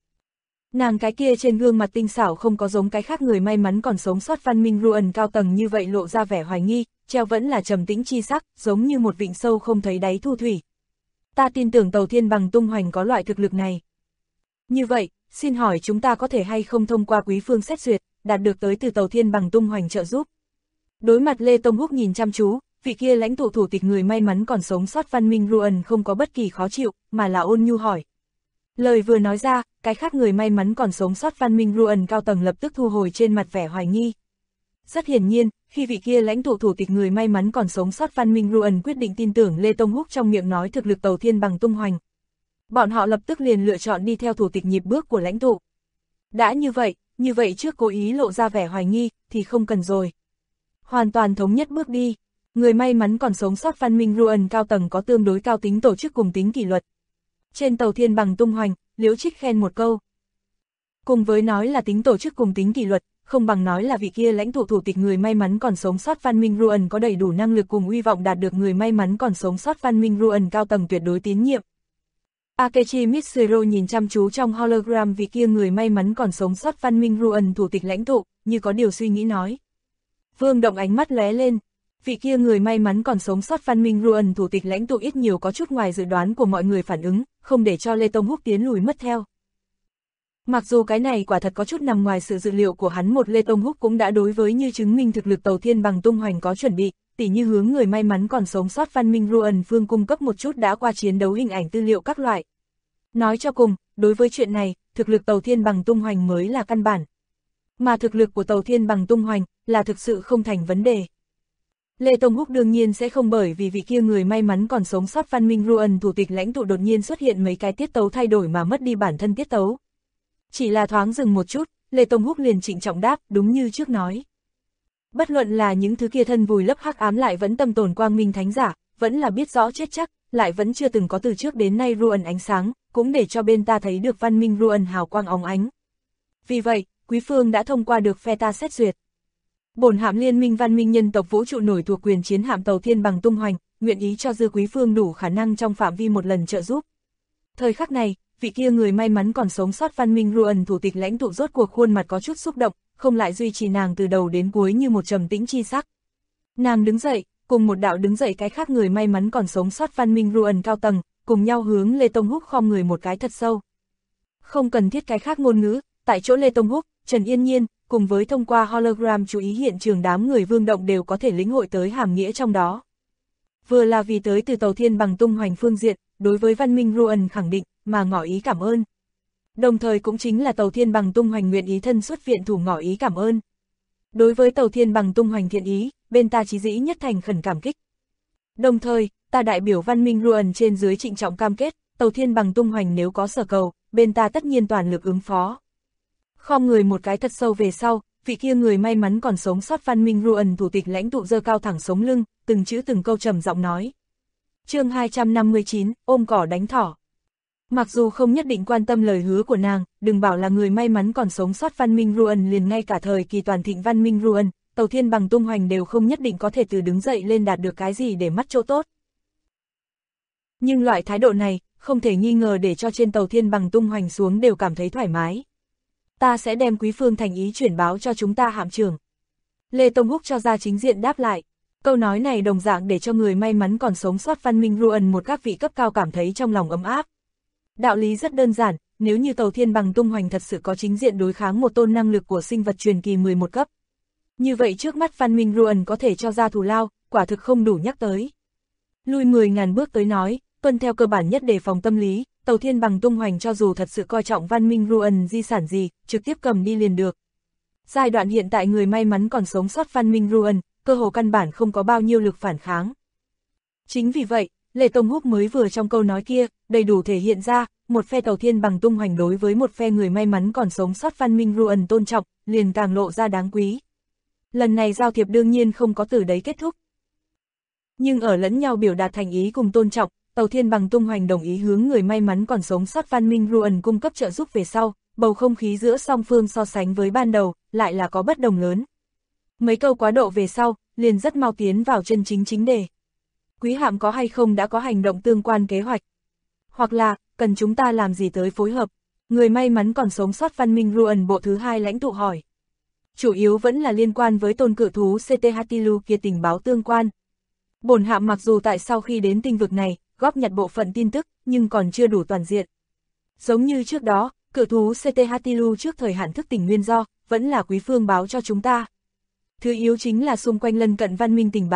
Nàng cái kia trên gương mặt tinh xảo không có giống cái khác người may mắn còn sống sót văn minh Ruan cao tầng như vậy lộ ra vẻ hoài nghi, treo vẫn là trầm tĩnh chi sắc, giống như một vịnh sâu không thấy đáy thu thủy. Ta tin tưởng tàu thiên bằng tung hoành có loại thực lực này. Như vậy, xin hỏi chúng ta có thể hay không thông qua quý phương xét duyệt, đạt được tới từ tàu thiên bằng tung hoành trợ giúp. Đối mặt Lê Tông Húc nhìn chăm chú, vị kia lãnh tụ thủ tịch người may mắn còn sống sót văn minh Ruan không có bất kỳ khó chịu, mà là ôn nhu hỏi. Lời vừa nói ra, cái khác người may mắn còn sống sót văn minh Ruan cao tầng lập tức thu hồi trên mặt vẻ hoài nghi. Rất hiển nhiên, khi vị kia lãnh tụ thủ tịch người may mắn còn sống sót văn minh Ruan quyết định tin tưởng Lê Tông Húc trong miệng nói thực lực Tàu Thiên Bằng tung hoành. Bọn họ lập tức liền lựa chọn đi theo thủ tịch nhịp bước của lãnh tụ. Đã như vậy trước cố ý lộ ra vẻ hoài nghi, thì không cần rồi. Hoàn toàn thống nhất bước đi, người may mắn còn sống sót văn minh Ruan cao tầng có tương đối cao tính tổ chức cùng tính kỷ luật. Trên Tàu Thiên Bằng tung hoành, Liễu Trích khen một câu. Cùng với nói là tính tổ chức cùng tính kỷ luật, không bằng nói là vị kia lãnh tụ thủ tịch người may mắn còn sống sót văn minh Ruan có đầy đủ năng lực cùng uy vọng đạt được người may mắn còn sống sót văn minh Ruan cao tầng tuyệt đối tín nhiệm. Akechi Mitsuru nhìn chăm chú trong hologram vị kia người may mắn còn sống sót văn minh Ruan thủ tịch lãnh tụ, như có điều suy nghĩ nói. Vương Động ánh mắt lóe lên, vị kia người may mắn còn sống sót văn minh Ruan thủ tịch lãnh tụ ít nhiều có chút ngoài dự đoán của mọi người phản ứng, không để cho Lê Tông Húc tiến lùi mất theo. Mặc dù cái này quả thật có chút nằm ngoài sự dự liệu của hắn, một Lê Tông Húc cũng đã đối với như chứng minh thực lực Tàu Thiên Bằng tung hoành có chuẩn bị, tỉ như hướng người may mắn còn sống sót văn minh Ruan phương cung cấp một chút đã qua chiến đấu hình ảnh tư liệu các loại. Nói cho cùng, đối với chuyện này, thực lực Tàu Thiên Bằng tung hoành mới là căn bản. Mà thực lực của Tàu Thiên Bằng tung hoành là thực sự không thành vấn đề. Lê Tông Húc đương nhiên sẽ không bởi vì vị kia người may mắn còn sống sót văn minh Ruan thủ tịch lãnh tụ đột nhiên xuất hiện mấy cái tiết tấu thay đổi mà mất đi bản thân tiết tấu. Chỉ là thoáng dừng một chút, Lê Tông Húc liền trịnh trọng đáp, đúng như trước nói. Bất luận là những thứ kia thân vùi lấp hắc ám lại vẫn tâm tồn quang minh thánh giả, vẫn là biết rõ chết chắc, lại vẫn chưa từng có từ trước đến nay Ruan ánh sáng, cũng để cho bên ta thấy được văn minh Ruan hào quang óng ánh. Vì vậy, Quý Phương đã thông qua được phe ta xét duyệt. Bổn hạm liên minh văn minh nhân tộc vũ trụ nổi thuộc quyền chiến hạm Tàu Thiên Bằng tung hoành, nguyện ý cho Dư Quý Phương đủ khả năng trong phạm vi một lần trợ giúp. Thời khắc này, vị kia người may mắn còn sống sót văn minh Ruan thủ tịch lãnh tụ rốt cuộc khuôn mặt có chút xúc động, không lại duy trì nàng từ đầu đến cuối như một trầm tĩnh chi sắc. Nàng đứng dậy, cùng một đạo đứng dậy cái khác người may mắn còn sống sót văn minh Ruan cao tầng, cùng nhau hướng Lê Tông Húc khom người một cái thật sâu. Không cần thiết cái khác ngôn ngữ, tại chỗ Lê Tông Húc, Trần Yên Nhiên, cùng với thông qua hologram chú ý hiện trường đám người Vương Động đều có thể lĩnh hội tới hàm nghĩa trong đó. Vừa là vì tới từ Tàu Thiên Bằng tung hoành phương diện, đối với văn minh Ruan khẳng định, mà ngỏ ý cảm ơn. Đồng thời cũng chính là Tàu Thiên Bằng tung hoành nguyện ý thân xuất viện thủ ngỏ ý cảm ơn. Đối với Tàu Thiên Bằng tung hoành thiện ý, bên ta chí dĩ nhất thành khẩn cảm kích. Đồng thời, ta đại biểu văn minh Ruan trên dưới trịnh trọng cam kết, Tàu Thiên Bằng tung hoành nếu có sở cầu, bên ta tất nhiên toàn lực ứng phó. Khom người một cái thật sâu về sau, vị kia người may mắn còn sống sót văn minh Ruan thủ tịch lãnh tụ giơ cao thẳng sống lưng, từng chữ từng câu trầm giọng nói. Chương 259, ôm cỏ đánh thỏ. Mặc dù không nhất định quan tâm lời hứa của nàng, đừng bảo là người may mắn còn sống sót văn minh Ruan, liền ngay cả thời kỳ toàn thịnh văn minh Ruan, Tàu Thiên Bằng tung hoành đều không nhất định có thể từ đứng dậy lên đạt được cái gì để mắt chỗ tốt. Nhưng loại thái độ này, không thể nghi ngờ để cho trên Tàu Thiên Bằng tung hoành xuống đều cảm thấy thoải mái. Ta sẽ đem Quý Phương thành ý chuyển báo cho chúng ta hạm trưởng. Lê Tông Húc cho ra chính diện đáp lại. Câu nói này đồng dạng để cho người may mắn còn sống sót văn minh Ruan một các vị cấp cao cảm thấy trong lòng ấm áp. Đạo lý rất đơn giản, nếu như Tàu Thiên Bằng tung hoành thật sự có chính diện đối kháng một tôn năng lực của sinh vật truyền kỳ 11 cấp. Như vậy trước mắt văn minh Ruan có thể cho ra thù lao, quả thực không đủ nhắc tới. Lui 10.000 bước tới nói, tuân theo cơ bản nhất đề phòng tâm lý, Tàu Thiên Bằng tung hoành cho dù thật sự coi trọng văn minh Ruan di sản gì, trực tiếp cầm đi liền được. Giai đoạn hiện tại người may mắn còn sống sót văn minh Ruan, cơ hồ căn bản không có bao nhiêu lực phản kháng. Chính vì vậy, Lê Tông Húc mới vừa trong câu nói kia, đầy đủ thể hiện ra, một phe Tàu Thiên Bằng tung hoành đối với một phe người may mắn còn sống sót văn minh Ruan tôn trọng, liền càng lộ ra đáng quý. Lần này giao thiệp đương nhiên không có từ đấy kết thúc. Nhưng ở lẫn nhau biểu đạt thành ý cùng tôn trọng, Tàu Thiên Bằng tung hoành đồng ý hướng người may mắn còn sống sót văn minh Ruan cung cấp trợ giúp về sau, bầu không khí giữa song phương so sánh với ban đầu, lại là có bất đồng lớn. Mấy câu quá độ về sau, liền rất mau tiến vào chân chính đề. Quý hạm có hay không đã có hành động tương quan kế hoạch? Hoặc là, cần chúng ta làm gì tới phối hợp? Người may mắn còn sống sót văn minh Ruan bộ thứ 2 lãnh tụ hỏi. Chủ yếu vẫn là liên quan với tôn cự thú CT Hatilu kia tình báo tương quan. Bổn hạm mặc dù tại sau khi đến tinh vực này, góp nhặt bộ phận tin tức, nhưng còn chưa đủ toàn diện. Giống như trước đó, cự thú CT Hatilu trước thời hạn thức tỉnh nguyên do, vẫn là Quý Phương báo cho chúng ta. Thứ yếu chính là xung quanh lân cận văn minh tình báo,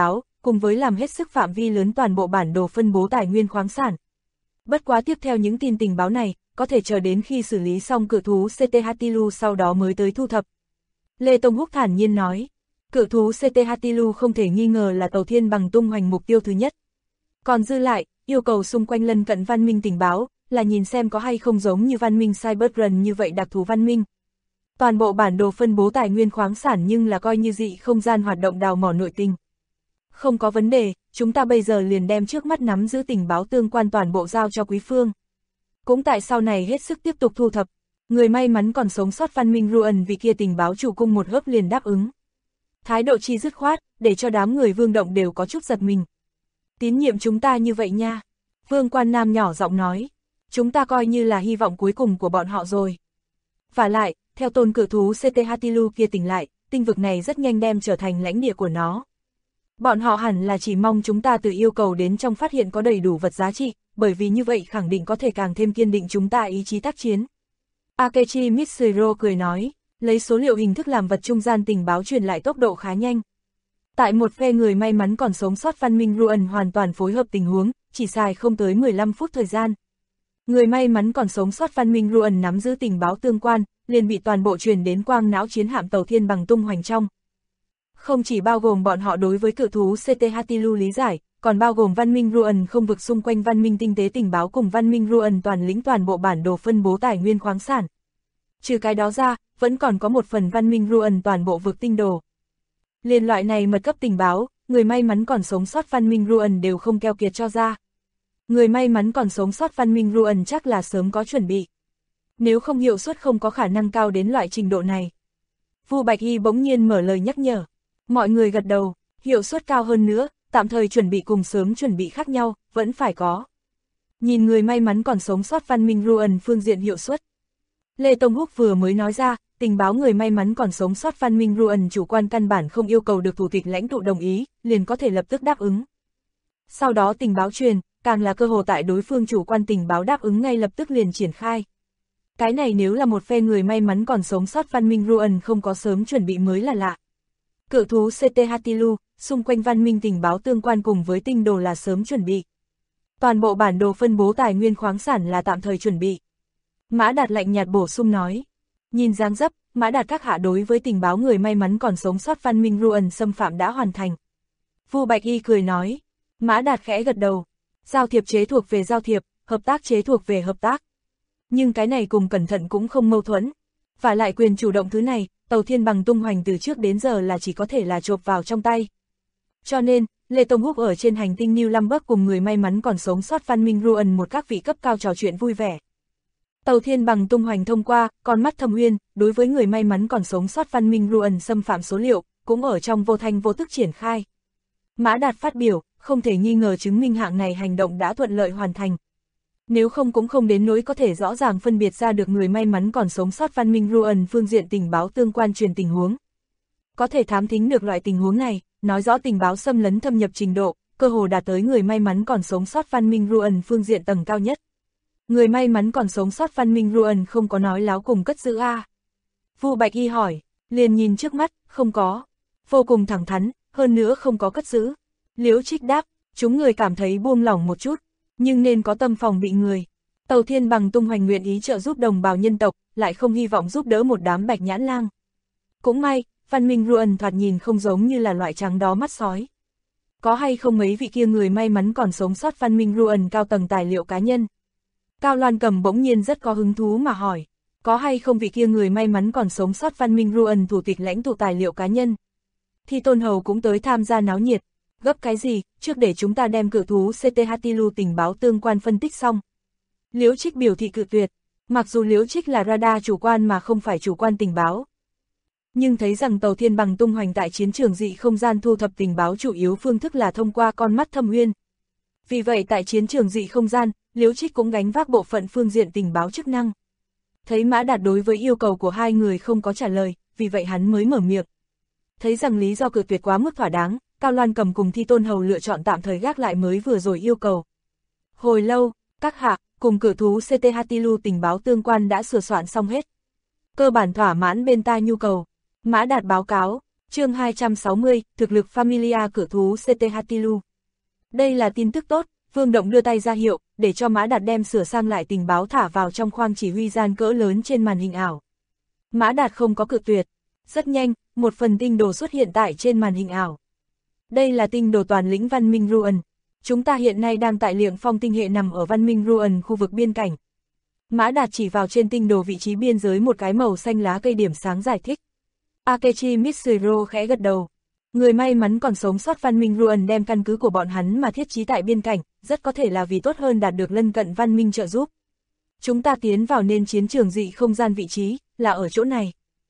cùng với làm hết sức phạm vi lớn toàn bộ bản đồ phân bố tài nguyên khoáng sản. Bất quá tiếp theo những tin tình báo này, có thể chờ đến khi xử lý xong cự thú CT Hatilu sau đó mới tới thu thập. Lê Tông Húc thản nhiên nói, cự thú CT Hatilu không thể nghi ngờ là tàu thiên bằng tung hoành mục tiêu thứ nhất. Còn dư lại, yêu cầu xung quanh lân cận văn minh tình báo, là nhìn xem có hay không giống như văn minh Cyberrun như vậy đặc thù văn minh. Toàn bộ bản đồ phân bố tài nguyên khoáng sản nhưng là coi như dị không gian hoạt động đào mỏ nội tình. Không có vấn đề, chúng ta bây giờ liền đem trước mắt nắm giữ tình báo tương quan toàn bộ giao cho Quý Phương. Cũng tại sau này hết sức tiếp tục thu thập, người may mắn còn sống sót văn minh Ruan vì kia tình báo chủ cung một hớp liền đáp ứng. Thái độ chi dứt khoát, để cho đám người Vương Động đều có chút giật mình. Tín nhiệm chúng ta như vậy nha. Vương Quan Nam nhỏ giọng nói, chúng ta coi như là hy vọng cuối cùng của bọn họ rồi. Và lại, theo tôn cự thú CT Hatilu kia tỉnh lại, tinh vực này rất nhanh đem trở thành lãnh địa của nó. Bọn họ hẳn là chỉ mong chúng ta từ yêu cầu đến trong phát hiện có đầy đủ vật giá trị, bởi vì như vậy khẳng định có thể càng thêm kiên định chúng ta ý chí tác chiến. Akechi Mitsuhiro cười nói, lấy số liệu hình thức làm vật trung gian tình báo truyền lại tốc độ khá nhanh. Tại một phe người may mắn còn sống sót văn minh Ruan hoàn toàn phối hợp tình huống, chỉ xài không tới 15 phút thời gian. Người may mắn còn sống sót văn minh Ruan nắm giữ tình báo tương quan, liền bị toàn bộ truyền đến quang não chiến hạm tàu thiên bằng tung hoành trong. Không chỉ bao gồm bọn họ đối với cự thú CT Hatilu lý giải, còn bao gồm văn minh Ruan không vực xung quanh văn minh tinh tế tình báo cùng văn minh Ruan toàn lĩnh toàn bộ bản đồ phân bố tài nguyên khoáng sản. Trừ cái đó ra, vẫn còn có một phần văn minh Ruan toàn bộ vực tinh đồ. Liên loại này mật cấp tình báo, người may mắn còn sống sót văn minh Ruan đều không keo kiệt cho ra. Người may mắn còn sống sót văn minh Ruan chắc là sớm có chuẩn bị. Nếu không hiệu suất không có khả năng cao đến loại trình độ này. Vu Bạch Y bỗng nhiên mở lời nhắc nhở. Mọi người gật đầu, hiệu suất cao hơn nữa, tạm thời chuẩn bị cùng sớm chuẩn bị khác nhau, vẫn phải có. Nhìn người may mắn còn sống sót văn minh Ruan phương diện hiệu suất. Lê Tông Húc vừa mới nói ra, tình báo người may mắn còn sống sót văn minh Ruan chủ quan căn bản không yêu cầu được thủ tịch lãnh tụ đồng ý, liền có thể lập tức đáp ứng. Sau đó tình báo truyền, càng là cơ hồ tại đối phương chủ quan tình báo đáp ứng ngay lập tức liền triển khai. Cái này nếu là một phe người may mắn còn sống sót văn minh Ruan không có sớm chuẩn bị mới là lạ. Cự thú CT Hatilu, xung quanh văn minh tình báo tương quan cùng với tinh đồ là sớm chuẩn bị. Toàn bộ bản đồ phân bố tài nguyên khoáng sản là tạm thời chuẩn bị. Mã Đạt lạnh nhạt bổ sung nói. Nhìn dáng dấp, Mã Đạt các hạ đối với tình báo người may mắn còn sống sót văn minh Ruan xâm phạm đã hoàn thành. Vu Bạch Y cười nói. Mã Đạt khẽ gật đầu. Giao thiệp chế thuộc về giao thiệp, hợp tác chế thuộc về hợp tác. Nhưng cái này cùng cẩn thận cũng không mâu thuẫn. Và lại quyền chủ động thứ này, tàu thiên bằng tung hoành từ trước đến giờ là chỉ có thể là chộp vào trong tay. Cho nên, Lê Tông Húc ở trên hành tinh New Lamberg cùng người may mắn còn sống sót văn minh Ruan một các vị cấp cao trò chuyện vui vẻ. Tàu thiên bằng tung hoành thông qua, con mắt thâm uyên, đối với người may mắn còn sống sót văn minh Ruan xâm phạm số liệu, cũng ở trong vô thanh vô tức triển khai. Mã Đạt phát biểu, không thể nghi ngờ chứng minh hạng này hành động đã thuận lợi hoàn thành. Nếu không cũng không đến nỗi có thể rõ ràng phân biệt ra được người may mắn còn sống sót văn minh Ruan phương diện tình báo tương quan truyền tình huống. Có thể thám thính được loại tình huống này, nói rõ tình báo xâm lấn thâm nhập trình độ, cơ hồ đạt tới người may mắn còn sống sót văn minh Ruan phương diện tầng cao nhất. Người may mắn còn sống sót văn minh Ruan không có nói láo cùng cất giữ a? Vu Bạch Y hỏi, liền nhìn trước mắt, không có. Vô cùng thẳng thắn, hơn nữa không có cất giữ. Liễu Trích đáp, chúng người cảm thấy buông lỏng một chút, nhưng nên có tâm phòng bị người. Tàu thiên bằng tung hoành nguyện ý trợ giúp đồng bào nhân tộc, lại không hy vọng giúp đỡ một đám bạch nhãn lang. Cũng may, văn minh Ruan thoạt nhìn không giống như là loại trắng đó mắt sói. Có hay không mấy vị kia người may mắn còn sống sót văn minh Ruan cao tầng tài liệu cá nhân? Cao Loan Cầm bỗng nhiên rất có hứng thú mà hỏi, có hay không vị kia người may mắn còn sống sót văn minh Ruan thủ tịch lãnh tụ tài liệu cá nhân? Thi Tôn Hầu cũng tới tham gia náo nhiệt, gấp cái gì, trước để chúng ta đem cự thú CT Hatilu tình báo tương quan phân tích xong. Liễu Trích biểu thị cự tuyệt, mặc dù Liễu Trích là radar chủ quan mà không phải chủ quan tình báo. Nhưng thấy rằng tàu thiên bằng tung hoành tại chiến trường dị không gian thu thập tình báo chủ yếu phương thức là thông qua con mắt thâm uyên. Vì vậy tại chiến trường dị không gian, Liễu Trích cũng gánh vác bộ phận phương diện tình báo chức năng. Thấy Mã Đạt đối với yêu cầu của hai người không có trả lời, vì vậy hắn mới mở miệng. Thấy rằng lý do cự tuyệt quá mức thỏa đáng, Cao Loan Cầm cùng Thi Tôn Hầu lựa chọn tạm thời gác lại mới vừa rồi yêu cầu. Hồi lâu, các hạ, cùng cự thú CT Hatilu tình báo tương quan đã sửa soạn xong hết. Cơ bản thỏa mãn bên ta nhu cầu. Mã Đạt báo cáo, Chương 260, thực lực Familia cự thú CT-Hatilu. Đây là tin tức tốt, Vương Động đưa tay ra hiệu, để cho Mã Đạt đem sửa sang lại tình báo thả vào trong khoang chỉ huy gian cỡ lớn trên màn hình ảo. Mã Đạt không có cự tuyệt. Rất nhanh, một phần tinh đồ xuất hiện tại trên màn hình ảo. Đây là tinh đồ toàn lĩnh văn minh Ruan. Chúng ta hiện nay đang tại Liệng Phong tinh hệ nằm ở văn minh Ruan khu vực biên cảnh. Mã Đạt chỉ vào trên tinh đồ vị trí biên giới một cái màu xanh lá cây điểm sáng giải thích. Akechi Mitsuhiro khẽ gật đầu. Người may mắn còn sống sót văn minh Ruan đem căn cứ của bọn hắn mà thiết trí tại biên cảnh, rất có thể là vì tốt hơn đạt được lân cận văn minh trợ giúp. Chúng ta tiến vào nên chiến trường dị không gian vị trí, là ở chỗ này.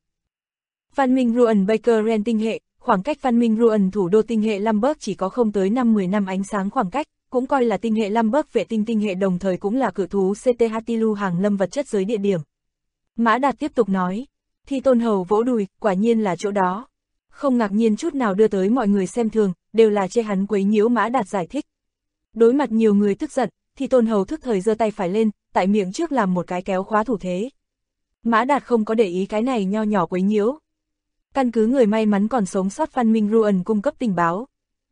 Văn minh Ruan Baker Ren tinh hệ, khoảng cách văn minh Ruan thủ đô tinh hệ Lamberg chỉ có không tới 5-10 năm ánh sáng khoảng cách, cũng coi là tinh hệ Lamberg vệ tinh tinh hệ đồng thời cũng là cự thú CT-Hatilu hàng lâm vật chất giới địa điểm. Mã Đạt tiếp tục nói, Thi Tôn Hầu vỗ đùi, quả nhiên là chỗ đó. Không ngạc nhiên chút nào đưa tới mọi người xem thường, đều là chê hắn quấy nhiễu. Mã Đạt giải thích. Đối mặt nhiều người tức giận, Thi Tôn Hầu thức thời giơ tay phải lên, tại miệng trước làm một cái kéo khóa thủ thế. Mã Đạt không có để ý cái này nho nhỏ quấy nhiễu. Căn cứ người may mắn còn sống sót văn minh Ruan cung cấp tình báo.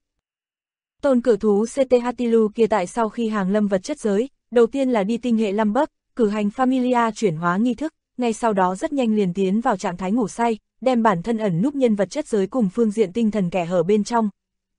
Tôn cự thú CT-Hatilu kia tại sau khi hàng lâm vật chất giới, đầu tiên là đi tinh hệ Lamberg, cử hành Familia chuyển hóa nghi thức, ngay sau đó rất nhanh liền tiến vào trạng thái ngủ say, đem bản thân ẩn núp nhân vật chất giới cùng phương diện tinh thần kẻ hở bên trong.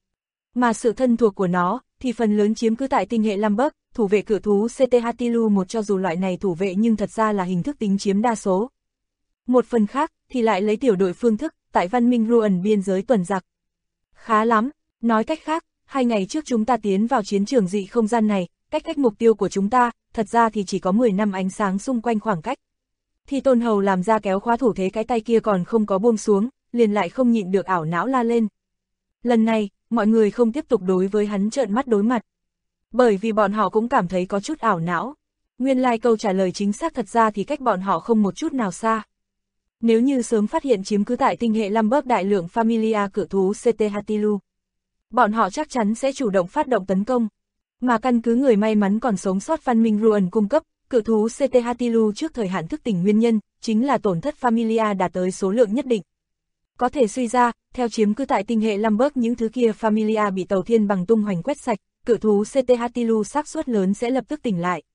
Mà sự thân thuộc của nó, thì phần lớn chiếm cứ tại tinh hệ Lamberg, thủ vệ cự thú CT-Hatilu một cho dù loại này thủ vệ nhưng thật ra là hình thức tính chiếm đa số. Một phần khác, thì lại lấy tiểu đội phương thức, tại văn minh Ruan biên giới tuần giặc. Khá lắm, nói cách khác, 2 ngày trước chúng ta tiến vào chiến trường dị không gian này, cách mục tiêu của chúng ta, thật ra thì chỉ có 10 năm ánh sáng xung quanh khoảng cách. Thì Tôn Hầu làm ra kéo khóa thủ thế, cái tay kia còn không có buông xuống, liền lại không nhịn được ảo não la lên. Lần này, mọi người không tiếp tục đối với hắn trợn mắt đối mặt. Bởi vì bọn họ cũng cảm thấy có chút ảo não. Nguyên lai câu trả lời chính xác thật ra thì cách bọn họ không một chút nào xa. Nếu như sớm phát hiện chiếm cứ tại tinh hệ Lamberg đại lượng Familia cự thú CT-Hatilu, bọn họ chắc chắn sẽ chủ động phát động tấn công. Mà căn cứ người may mắn còn sống sót văn minh Ruan cung cấp, cự thú CT-Hatilu trước thời hạn thức tỉnh nguyên nhân, chính là tổn thất Familia đạt tới số lượng nhất định. Có thể suy ra, theo chiếm cứ tại tinh hệ Lamberg những thứ kia Familia bị tàu thiên bằng tung hoành quét sạch, cự thú CT-Hatilu xác suất lớn sẽ lập tức tỉnh lại.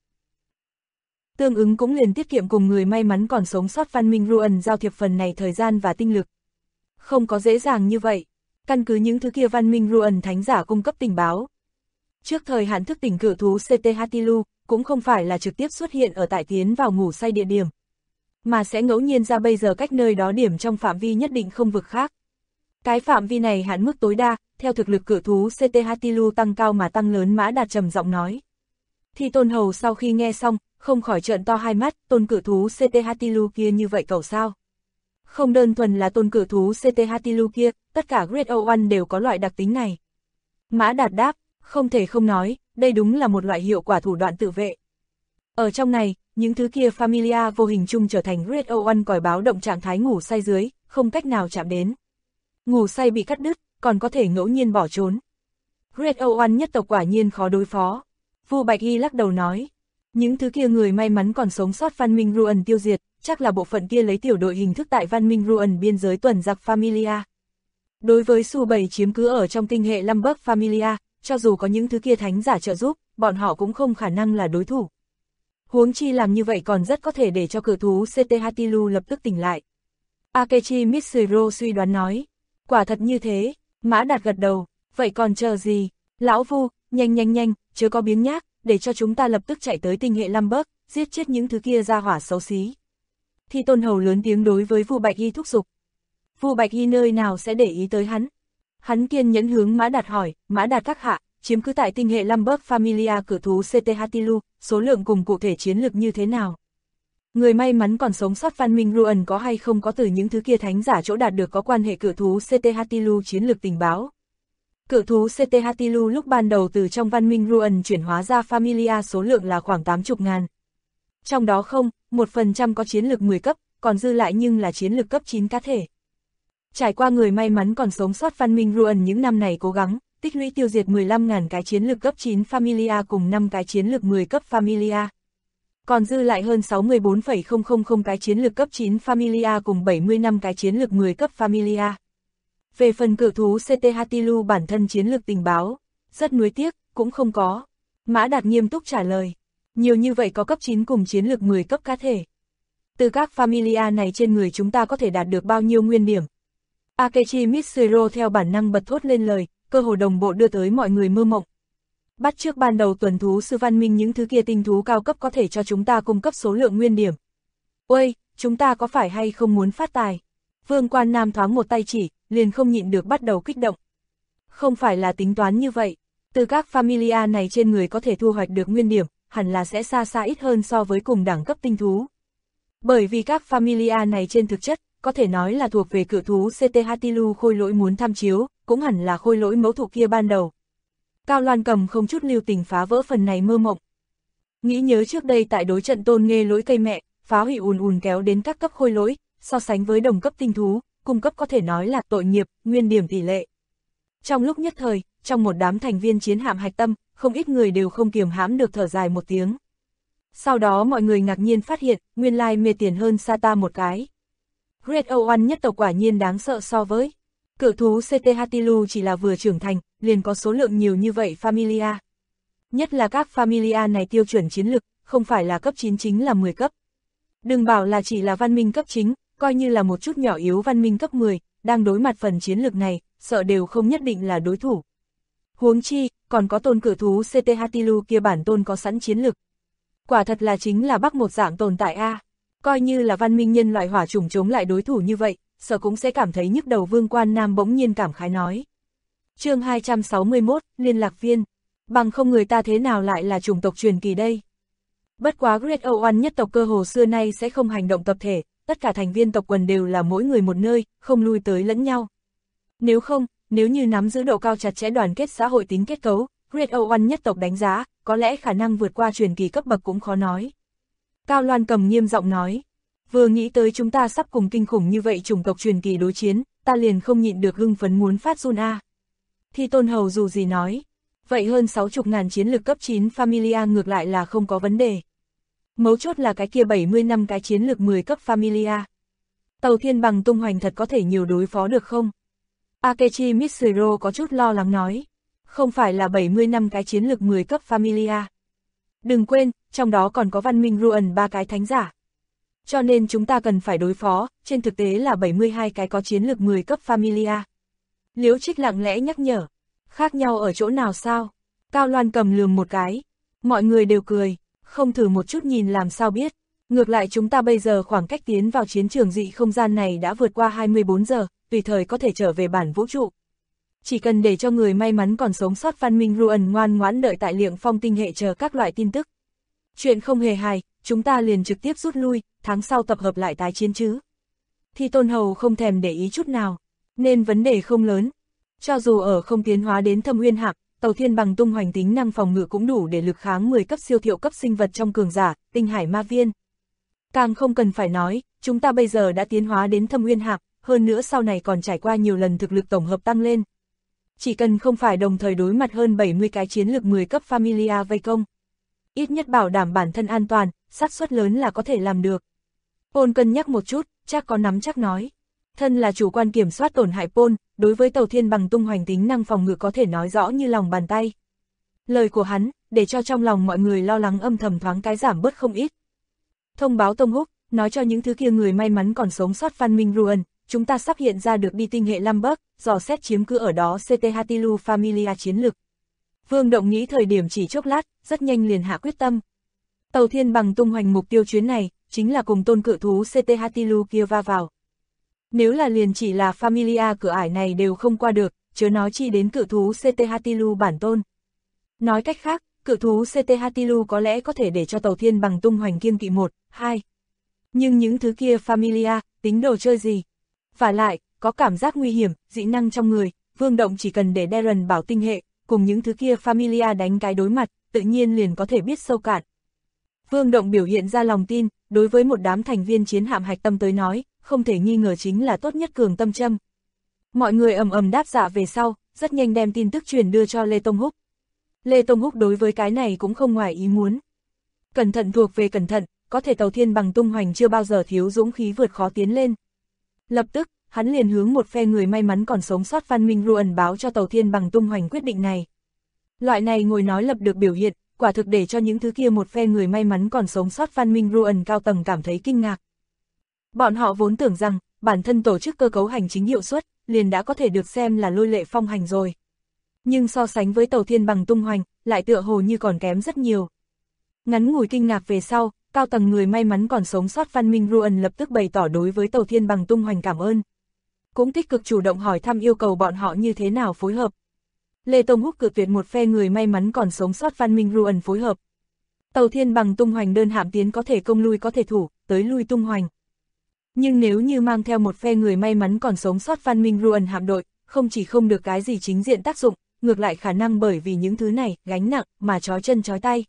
Tương ứng cũng liền tiết kiệm cùng người may mắn còn sống sót văn minh Ruan giao thiệp phần này thời gian và tinh lực. Không có dễ dàng như vậy, căn cứ những thứ kia văn minh Ruan thánh giả cung cấp tình báo. Trước thời hạn thức tỉnh cự thú CT-Hatilu, cũng không phải là trực tiếp xuất hiện ở tại tiến vào ngủ say địa điểm, mà sẽ ngẫu nhiên ra bây giờ cách nơi đó điểm trong phạm vi nhất định không vực khác. Cái phạm vi này hạn mức tối đa, theo thực lực cự thú CT-Hatilu tăng cao mà tăng lớn. Mã Đạt trầm giọng nói. Thì Tôn Hầu sau khi nghe xong, không khỏi trợn to hai mắt, tôn cự thú CT-Hatilu kia như vậy cậu sao? Không đơn thuần là tôn cự thú CT-Hatilu kia, tất cả Great O1 đều có loại đặc tính này. Mã Đạt đáp, không thể không nói, đây đúng là một loại hiệu quả thủ đoạn tự vệ. Ở trong này, những thứ kia Familia vô hình chung trở thành Great O1 còi báo động trạng thái ngủ say dưới, không cách nào chạm đến. Ngủ say bị cắt đứt, còn có thể ngẫu nhiên bỏ trốn. Great O1 nhất tộc quả nhiên khó đối phó. Vu Bạch Y lắc đầu nói, những thứ kia người may mắn còn sống sót văn minh Ruan tiêu diệt, chắc là bộ phận kia lấy tiểu đội hình thức tại văn minh Ruan biên giới tuần giặc Familia. Đối với Su Bảy chiếm cứ ở trong tinh hệ Lamberg Familia, cho dù có những thứ kia thánh giả trợ giúp, bọn họ cũng không khả năng là đối thủ. Huống chi làm như vậy còn rất có thể để cho cự thú CT-Hatilu lập tức tỉnh lại. Akechi Mitsuhiro suy đoán nói, quả thật như thế. Mã Đạt gật đầu, vậy còn chờ gì? Lão Vu, nhanh, chớ có biếng nhác, để cho chúng ta lập tức chạy tới tinh hệ Lamberg, giết chết những thứ kia ra hỏa xấu xí. Thì Tôn Hầu lớn tiếng đối với Vu Bạch Y thúc giục. Vu Bạch Y nơi nào sẽ để ý tới hắn? Hắn kiên nhẫn hướng Mã Đạt hỏi, Mã Đạt các hạ, chiếm cứ tại tinh hệ Lamberg Familia cự thú CT-Hatilu, số lượng cùng cụ thể chiến lực như thế nào? Người may mắn còn sống sót văn minh Ruan có hay không có từ những thứ kia thánh giả chỗ đạt được có quan hệ cự thú CT-Hatilu chiến lược tình báo? Cự thú CT-Hatilu lúc ban đầu từ trong văn minh Ruan chuyển hóa ra Familia số lượng là khoảng 80.000. Trong đó 1% có chiến lược 10 cấp, còn dư lại nhưng là chiến lược cấp 9 cá thể. Trải qua người may mắn còn sống sót văn minh Ruan những năm này cố gắng, tích lũy tiêu diệt 15.000 cái chiến lược cấp 9 Familia cùng 5 cái chiến lược 10 cấp Familia. Còn dư lại hơn 64,000 cái chiến lược cấp 9 Familia cùng 75 cái chiến lược 10 cấp Familia. Về phần cự thú CT Hatilu bản thân chiến lược tình báo, rất nuối tiếc, cũng không có. Mã Đạt nghiêm túc trả lời. Nhiều như vậy có cấp 9 cùng chiến lược 10 cấp cá thể. Từ các familia này trên người chúng ta có thể đạt được bao nhiêu nguyên điểm? Akechi Mitsuro theo bản năng bật thốt lên lời, cơ hồ đồng bộ đưa tới mọi người mơ mộng. Bắt trước ban đầu tuần thú sư văn minh những thứ kia tinh thú cao cấp có thể cho chúng ta cung cấp số lượng nguyên điểm. Uây, chúng ta có phải hay không muốn phát tài? Vương Quan Nam thoáng một tay chỉ, liền không nhịn được bắt đầu kích động. Không phải là tính toán như vậy, từ các familia này trên người có thể thu hoạch được nguyên điểm, hẳn là sẽ xa xa ít hơn so với cùng đẳng cấp tinh thú. Bởi vì các familia này trên thực chất, có thể nói là thuộc về cự thú CT Hatilu khôi lỗi muốn tham chiếu, cũng hẳn là khôi lỗi mẫu thụ kia ban đầu. Cao Loan Cầm không chút lưu tình phá vỡ phần này mơ mộng. Nghĩ nhớ trước đây tại đối trận tôn nghê lỗi cây mẹ, phá hủy ùn kéo đến các cấp khôi lỗi, so sánh với đồng cấp tinh thú, cung cấp có thể nói là tội nghiệp, nguyên điểm tỷ lệ. Trong lúc nhất thời, trong một đám thành viên chiến hạm hạch tâm, không ít người đều không kiềm hãm được thở dài một tiếng. Sau đó mọi người ngạc nhiên phát hiện, nguyên lai mê tiền hơn Sata một cái. Great O1 nhất tộc quả nhiên đáng sợ so với cự thú CT Hatilu chỉ là vừa trưởng thành, liền có số lượng nhiều như vậy familia. Nhất là các familia này tiêu chuẩn chiến lực, không phải là cấp 9 chính là 10 cấp. Đừng bảo là chỉ là văn minh cấp chính, coi như là một chút nhỏ yếu văn minh cấp 10, đang đối mặt phần chiến lực này, sợ đều không nhất định là đối thủ. Huống chi, còn có tôn cự thú CT Hatilu kia bản tôn có sẵn chiến lực. Quả thật là chính là bắc một dạng tồn tại a. Coi như là văn minh nhân loại hỏa chủng chống lại đối thủ như vậy, sợ cũng sẽ cảm thấy nhức đầu. Vương Quan Nam bỗng nhiên cảm khái nói. Chương 261, liên lạc viên. Bằng không người ta thế nào lại là chủng tộc truyền kỳ đây? Bất quá Great O1 nhất tộc cơ hồ xưa nay sẽ không hành động tập thể, tất cả thành viên tộc quần đều là mỗi người một nơi, không lui tới lẫn nhau. Nếu như nắm giữ độ cao chặt chẽ đoàn kết xã hội tính kết cấu, Great O1 nhất tộc đánh giá, có lẽ khả năng vượt qua truyền kỳ cấp bậc cũng khó nói. Cao Loan Cầm nghiêm giọng nói, vừa nghĩ tới chúng ta sắp cùng kinh khủng như vậy chủng tộc truyền kỳ đối chiến, ta liền không nhịn được hưng phấn muốn phát run a. Thi Tôn Hầu dù gì nói, vậy hơn 60.000 chiến lực cấp 9 familia ngược lại là không có vấn đề. Mấu chốt là cái kia 70 năm cái chiến lực 10 cấp familia. Tàu Thiên Bằng tung hoành thật có thể nhiều đối phó được không? Akechi Mitsuro có chút lo lắng nói, không phải là 70 năm cái chiến lực 10 cấp familia. Đừng quên, trong đó còn có văn minh Ruan 3 cái thánh giả. Cho nên chúng ta cần phải đối phó, trên thực tế là 72 cái có chiến lực 10 cấp familia. Liễu Trích lặng lẽ nhắc nhở, khác nhau ở chỗ nào sao? Cao Loan Cầm lườm một cái, mọi người đều cười, không thử một chút nhìn làm sao biết. Ngược lại chúng ta bây giờ khoảng cách tiến vào chiến trường dị không gian này đã vượt qua 24 giờ, tùy thời có thể trở về bản vũ trụ. Chỉ cần để cho người may mắn còn sống sót văn minh Ruan ngoan ngoãn đợi tại Liệng Phong tinh hệ chờ các loại tin tức. Chuyện không hề hài, chúng ta liền trực tiếp rút lui, tháng sau tập hợp lại tái chiến chứ. Thi Tôn Hầu không thèm để ý chút nào, nên vấn đề không lớn. Cho dù ở không tiến hóa đến Thâm Uyên Hạp, Tàu Thiên Bằng tung hoành tính năng phòng ngự cũng đủ để lực kháng 10 cấp siêu thiệu cấp sinh vật trong cường giả, tinh hải ma viên. Càng không cần phải nói, chúng ta bây giờ đã tiến hóa đến Thâm Uyên Hạp, hơn nữa sau này còn trải qua nhiều lần thực lực tổng hợp tăng lên. Chỉ cần không phải đồng thời đối mặt hơn 70 cái chiến lực 10 cấp familia vây công. Ít nhất bảo đảm bản thân an toàn, xác suất lớn là có thể làm được. Paul cân nhắc một chút, chắc có nắm chắc nói. Thân là chủ quan kiểm soát tổn hại Paul, đối với Tàu Thiên Bằng tung hoành tính năng phòng ngự có thể nói rõ như lòng bàn tay. Lời của hắn, để cho trong lòng mọi người lo lắng âm thầm thoáng cái giảm bớt không ít. Thông báo Tông Húc, nói cho những thứ kia người may mắn còn sống sót văn minh Ruan, chúng ta sắp hiện ra được đi tinh hệ Lamberg, dò xét chiếm cứ ở đó CT Hatilu familia chiến lực. Vương Động nghĩ thời điểm chỉ chốc lát, rất nhanh liền hạ quyết tâm. Tàu Thiên Bằng tung hoành mục tiêu chuyến này, chính là cùng tôn cự thú CT Hatilu kia va vào. Nếu là liền chỉ là familia cửa ải này đều không qua được, chớ nói chi đến cự thú CT Hatilu bản tôn. Nói cách khác, cự thú CT Hatilu có lẽ có thể để cho Tàu Thiên Bằng tung hoành kiêng kỵ 1, 2. Nhưng những thứ kia familia, tính đồ chơi gì? Và lại, có cảm giác nguy hiểm, dị năng trong người, Vương Động chỉ cần để Darren bảo tinh hệ, cùng những thứ kia familia đánh cái đối mặt, tự nhiên liền có thể biết sâu cạn. Vương Động biểu hiện ra lòng tin, đối với một đám thành viên chiến hạm hạch tâm tới nói, không thể nghi ngờ chính là tốt nhất cường tâm châm. Mọi người ầm ầm đáp dạ về sau, rất nhanh đem tin tức truyền đưa cho Lê Tông Húc. Lê Tông Húc đối với cái này cũng không ngoài ý muốn. Cẩn thận thuộc về cẩn thận, có thể Tàu Thiên Bằng tung hoành chưa bao giờ thiếu dũng khí vượt khó tiến lên. Lập tức, hắn liền hướng một phe người may mắn còn sống sót Văn Minh Ruân báo cho Tàu Thiên Bằng tung hoành quyết định này. Loại này ngồi nói lập được biểu hiện, quả thực để cho những thứ kia một phe người may mắn còn sống sót Văn Minh Ruân cao tầng cảm thấy kinh ngạc. Bọn họ vốn tưởng rằng, bản thân tổ chức cơ cấu hành chính hiệu suất, liền đã có thể được xem là lôi lệ phong hành rồi. Nhưng so sánh với Tàu Thiên Bằng tung hoành, lại tựa hồ như còn kém rất nhiều. Ngắn ngủi kinh ngạc về sau, cao tầng người may mắn còn sống sót Văn Minh Ruân lập tức bày tỏ đối với Tàu Thiên Bằng tung hoành cảm ơn. Cũng tích cực chủ động hỏi thăm yêu cầu bọn họ như thế nào phối hợp. Lê Tông Húc cự tuyệt một phe người may mắn còn sống sót Văn Minh Ruân phối hợp. Tàu Thiên Bằng tung hoành đơn hạm tiến có thể công lui có thể thủ, tới lui tung hoành. Nhưng nếu như mang theo một phe người may mắn còn sống sót Văn Minh Ruân hạm đội, không chỉ không được cái gì chính diện tác dụng, ngược lại khả năng bởi vì những thứ này, gánh nặng, mà trói chân trói tay.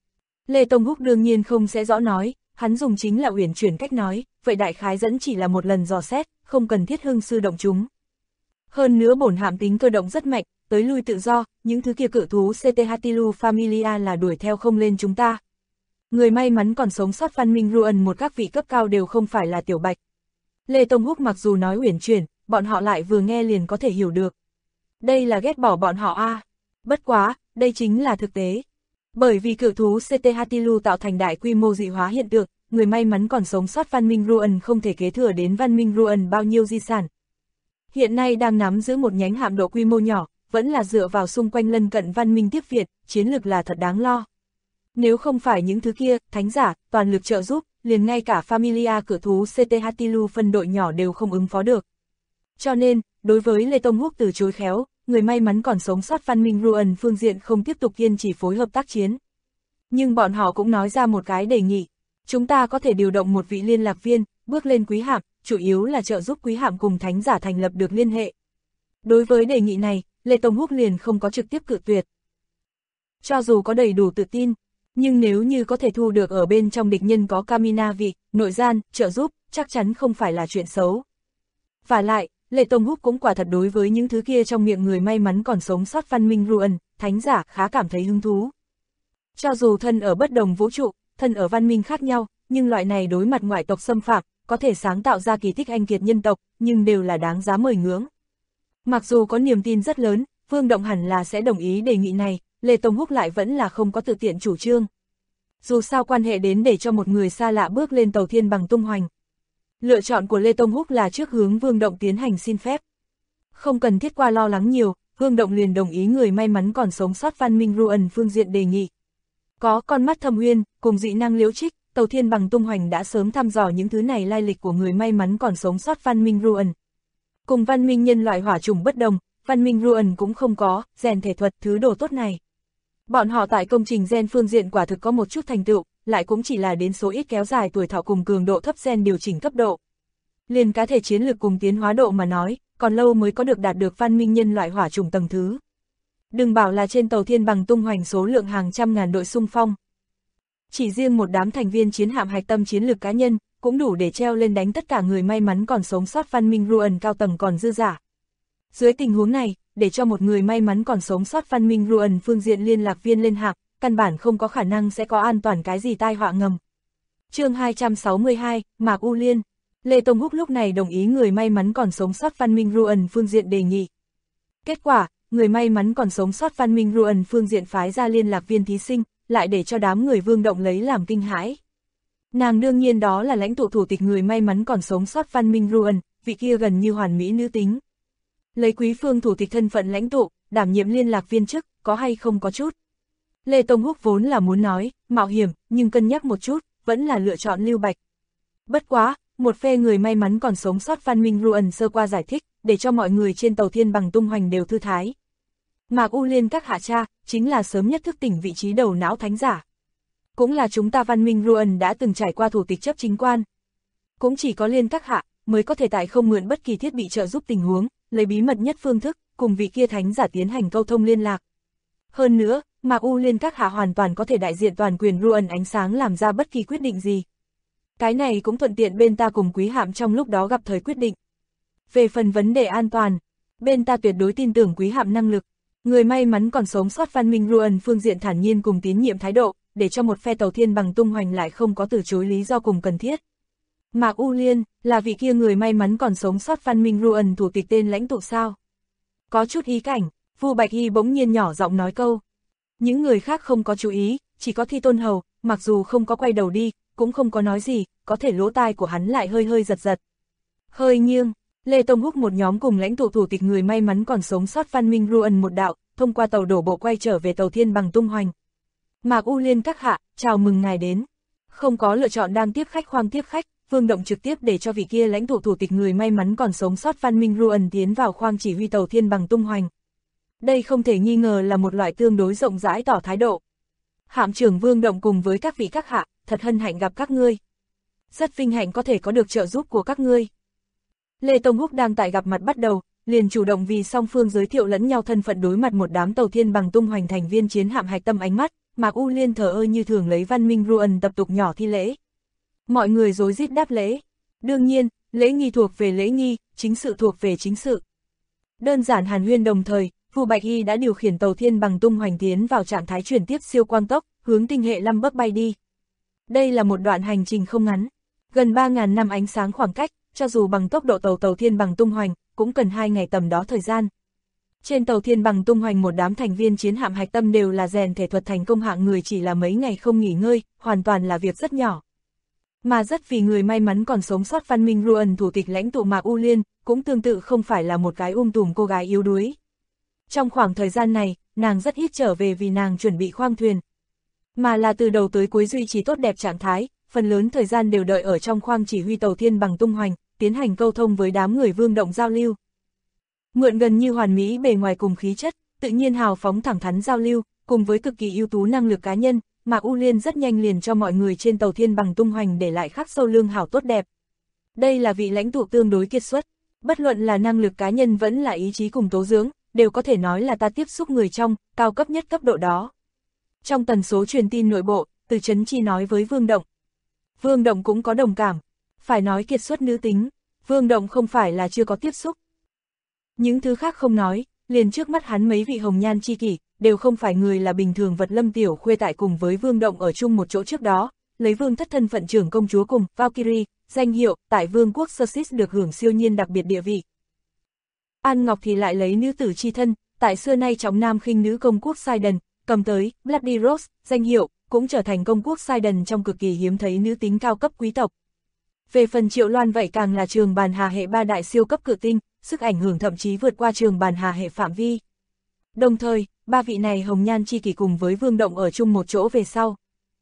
Lê Tông Húc đương nhiên không sẽ rõ nói, hắn dùng chính là uyển chuyển cách nói, vậy đại khái dẫn chỉ là một lần dò xét, không cần thiết hưng sư động chúng. Hơn nữa bổn hạm tính cơ động rất mạnh, tới lui tự do, những thứ kia cự thú CTHTLU Familia là đuổi theo không lên chúng ta. Người may mắn còn sống sót Văn Minh Ruân một các vị cấp cao đều không phải là tiểu bạch. Lê Tông Húc mặc dù nói uyển chuyển, bọn họ lại vừa nghe liền có thể hiểu được. Đây là ghét bỏ bọn họ a. Bất quá, đây chính là thực tế. Bởi vì cự thú CTHTLU tạo thành đại quy mô dị hóa hiện tượng, người may mắn còn sống sót Văn Minh Ruân không thể kế thừa đến Văn Minh Ruân bao nhiêu di sản. Hiện nay đang nắm giữ một nhánh hạm độ quy mô nhỏ, vẫn là dựa vào xung quanh lân cận văn minh tiếp Việt, chiến lược là thật đáng lo. Nếu không phải những thứ kia, thánh giả, toàn lực trợ giúp, liền ngay cả Familia cự thú CTHTLU phân đội nhỏ đều không ứng phó được. Cho nên, đối với Lê Tông Húc từ chối khéo, người may mắn còn sống sót Văn Minh Ruân phương diện không tiếp tục kiên trì phối hợp tác chiến. Nhưng bọn họ cũng nói ra một cái đề nghị, chúng ta có thể điều động một vị liên lạc viên, bước lên quý hạm, chủ yếu là trợ giúp quý hạm cùng thánh giả thành lập được liên hệ. Đối với đề nghị này, Lê Tông Húc liền không có trực tiếp cự tuyệt. Cho dù có đầy đủ tự tin, nhưng nếu như có thể thu được ở bên trong địch nhân có Camina vị, nội gian, trợ giúp, chắc chắn không phải là chuyện xấu. Và lại, Lê Tông Húc cũng quả thật đối với những thứ kia trong miệng người may mắn còn sống sót Văn Minh Ruân, thánh giả khá cảm thấy hứng thú. Cho dù thân ở bất đồng vũ trụ, thân ở văn minh khác nhau, nhưng loại này đối mặt ngoại tộc xâm phạm, có thể sáng tạo ra kỳ tích anh kiệt nhân tộc, nhưng đều là đáng giá mời ngưỡng. Mặc dù có niềm tin rất lớn, Vương Động hẳn là sẽ đồng ý đề nghị này, Lê Tông Húc lại vẫn là không có tự tiện chủ trương. Dù sao quan hệ đến để cho một người xa lạ bước lên Tàu Thiên Bằng tung hoành. Lựa chọn của Lê Tông Húc là trước hướng Vương Động tiến hành xin phép. Không cần thiết qua lo lắng nhiều, Vương Động liền đồng ý người may mắn còn sống sót Văn Minh Ruân phương diện đề nghị. Có con mắt thâm uyên, cùng dị năng liễu trích, Tàu Thiên Bằng tung hoành đã sớm thăm dò những thứ này lai lịch của người may mắn còn sống sót Văn Minh Ruân. Cùng văn minh nhân loại hỏa trùng bất đồng, Văn Minh Ruân cũng không có rèn thể thuật thứ đồ tốt này. Bọn họ tại công trình gen phương diện quả thực có một chút thành tựu, lại cũng chỉ là đến số ít kéo dài tuổi thọ cùng cường độ thấp gen điều chỉnh cấp độ. Liền cá thể chiến lược cùng tiến hóa độ mà nói, còn lâu mới có được đạt được văn minh nhân loại hỏa trùng tầng thứ. Đừng bảo là trên Tàu Thiên Bằng tung hoành số lượng hàng trăm ngàn đội xung phong. Chỉ riêng một đám thành viên chiến hạm hạch tâm chiến lược cá nhân, cũng đủ để treo lên đánh tất cả người may mắn còn sống sót Văn Minh Ruân cao tầng còn dư giả. Dưới tình huống này, để cho một người may mắn còn sống sót Văn Minh Ruân phương diện liên lạc viên lên hạm, căn bản không có khả năng sẽ có an toàn cái gì tai họa ngầm. Chương 262, Mạc U Liên. Lê Tông Húc lúc này đồng ý người may mắn còn sống sót Văn Minh Ruân phương diện đề nghị. Kết quả, người may mắn còn sống sót Văn Minh Ruân phương diện phái ra liên lạc viên thí sinh, lại để cho đám người Vương Động lấy làm kinh hãi. Nàng đương nhiên đó là lãnh tụ thủ tịch người may mắn còn sống sót Văn Minh Ruân, vị kia gần như hoàn mỹ nữ tính. Lấy quý phương thủ tịch thân phận lãnh tụ, đảm nhiệm liên lạc viên chức, có hay không có chút. Lê Tông Húc vốn là muốn nói, mạo hiểm, nhưng cân nhắc một chút, vẫn là lựa chọn Lưu Bạch. Bất quá, một phe người may mắn còn sống sót Văn Minh Ruân sơ qua giải thích, để cho mọi người trên Tàu Thiên Bằng tung hoành đều thư thái. Mạc U Liên các hạ cha, chính là sớm nhất thức tỉnh vị trí đầu não thánh giả. Cũng là chúng ta Văn Minh Ruân đã từng trải qua thủ tịch chấp chính quan. Cũng chỉ có Liên các hạ, mới có thể tại không mượn bất kỳ thiết bị trợ giúp tình huống, lấy bí mật nhất phương thức, cùng vị kia thánh giả tiến hành câu thông liên lạc. Hơn nữa, Mạc U Liên các hạ hoàn toàn có thể đại diện toàn quyền Ruân ánh sáng làm ra bất kỳ quyết định gì. Cái này cũng thuận tiện bên ta cùng quý hạm trong lúc đó gặp thời quyết định. Về phần vấn đề an toàn, bên ta tuyệt đối tin tưởng quý hạm năng lực. Người may mắn còn sống sót Văn Minh Ruân phương diện thản nhiên cùng tín nhiệm thái độ, để cho một phe Tàu Thiên Bằng tung hoành lại không có từ chối lý do cùng cần thiết. Mạc U Liên, là vị kia người may mắn còn sống sót Văn Minh Ruân thủ tịch tên lãnh tụ sao? Có chút ý cảnh, Vu Bạch Hy bỗng nhiên nhỏ giọng nói câu. Những người khác không có chú ý, chỉ có Thi Tôn Hầu, mặc dù không có quay đầu đi, cũng không có nói gì, có thể lỗ tai của hắn lại hơi hơi giật giật. Hơi nghiêng, Lê Tông Húc một nhóm cùng lãnh tụ thủ tịch người may mắn còn sống sót Văn Minh Ruân một đạo, thông qua tàu đổ bộ quay trở về tàu Thiên Bằng tung hoành. Mạc U Liên các hạ, chào mừng ngài đến. Không có lựa chọn đang tiếp khách khoang tiếp khách, Vương Động trực tiếp để cho vị kia lãnh tụ thủ tịch người may mắn còn sống sót Văn Minh Ruân tiến vào khoang chỉ huy tàu Thiên Bằng tung hoành. Đây không thể nghi ngờ là một loại tương đối rộng rãi tỏ thái độ. Hạm trưởng Vương Động cùng với các vị các hạ, thật hân hạnh gặp các ngươi. Rất vinh hạnh có thể có được trợ giúp của các ngươi. Lê Tông Húc đang tại gặp mặt bắt đầu, liền chủ động vì song phương giới thiệu lẫn nhau thân phận đối mặt một đám tàu Thiên Bằng tung hoành thành viên chiến hạm hạch tâm ánh mắt, Mạc U Liên thờ ơ như thường lấy Văn Minh Ruân tập tục nhỏ thi lễ. Mọi người rối rít đáp lễ. Đương nhiên, lễ nghi thuộc về lễ nghi, chính sự thuộc về chính sự. Đơn giản hàn huyên đồng thời, Vu Bạch Hy đã điều khiển tàu Thiên Bằng tung hoành tiến vào trạng thái chuyển tiếp siêu quang tốc, hướng tinh hệ Lâm Bắc bay đi. Đây là một đoạn hành trình không ngắn, gần 3.000 năm ánh sáng khoảng cách, cho dù bằng tốc độ tàu Thiên Bằng tung hoành, cũng cần 2 ngày tầm đó thời gian. Trên tàu Thiên Bằng tung hoành một đám thành viên chiến hạm hạch tâm đều là rèn thể thuật thành công hạng người, chỉ là mấy ngày không nghỉ ngơi, hoàn toàn là việc rất nhỏ. Mà rất vì người may mắn còn sống sót Văn Minh Ruân thủ tịch lãnh tụ Mạc U Liên, cũng tương tự không phải là một cái tùm cô gái yếu đuối. Trong khoảng thời gian này, nàng rất ít trở về vì nàng chuẩn bị khoang thuyền, mà là từ đầu tới cuối duy trì tốt đẹp trạng thái, phần lớn thời gian đều đợi ở trong khoang chỉ huy tàu Thiên Bằng tung hoành, tiến hành câu thông với đám người Vương Động giao lưu. Mượn gần như hoàn mỹ bề ngoài cùng khí chất, tự nhiên hào phóng thẳng thắn giao lưu, cùng với cực kỳ ưu tú năng lực cá nhân, Mạc U Liên rất nhanh liền cho mọi người trên tàu Thiên Bằng tung hoành để lại khắc sâu lương hảo tốt đẹp. Đây là vị lãnh tụ tương đối kiệt xuất, bất luận là năng lực cá nhân vẫn là ý chí cùng tố dưỡng, đều có thể nói là ta tiếp xúc người trong, cao cấp nhất cấp độ đó. Trong tần số truyền tin nội bộ, Từ Chấn Chi nói với Vương Động. Vương Động cũng có đồng cảm, phải nói kiệt xuất nữ tính, Vương Động không phải là chưa có tiếp xúc. Những thứ khác không nói, liền trước mắt hắn mấy vị hồng nhan chi kỷ, đều không phải người là bình thường vật. Lâm Tiểu Khuê tại cùng với Vương Động ở chung một chỗ trước đó, lấy vương thất thân phận trưởng công chúa cùng Valkyrie, danh hiệu, tại vương quốc Sussex được hưởng siêu nhiên đặc biệt địa vị. An Ngọc thì lại lấy nữ tử chi thân, tại xưa nay trọng nam khinh nữ công quốc Sidon, cầm tới Bloody Rose, danh hiệu, cũng trở thành công quốc Sidon trong cực kỳ hiếm thấy nữ tính cao cấp quý tộc. Về phần Triệu Loan vậy càng là trường bàn hà hệ 3 đại siêu cấp cự tinh, sức ảnh hưởng thậm chí vượt qua trường bàn hà hệ phạm vi. Đồng thời, ba vị này hồng nhan chi kỷ cùng với Vương Động ở chung một chỗ về sau.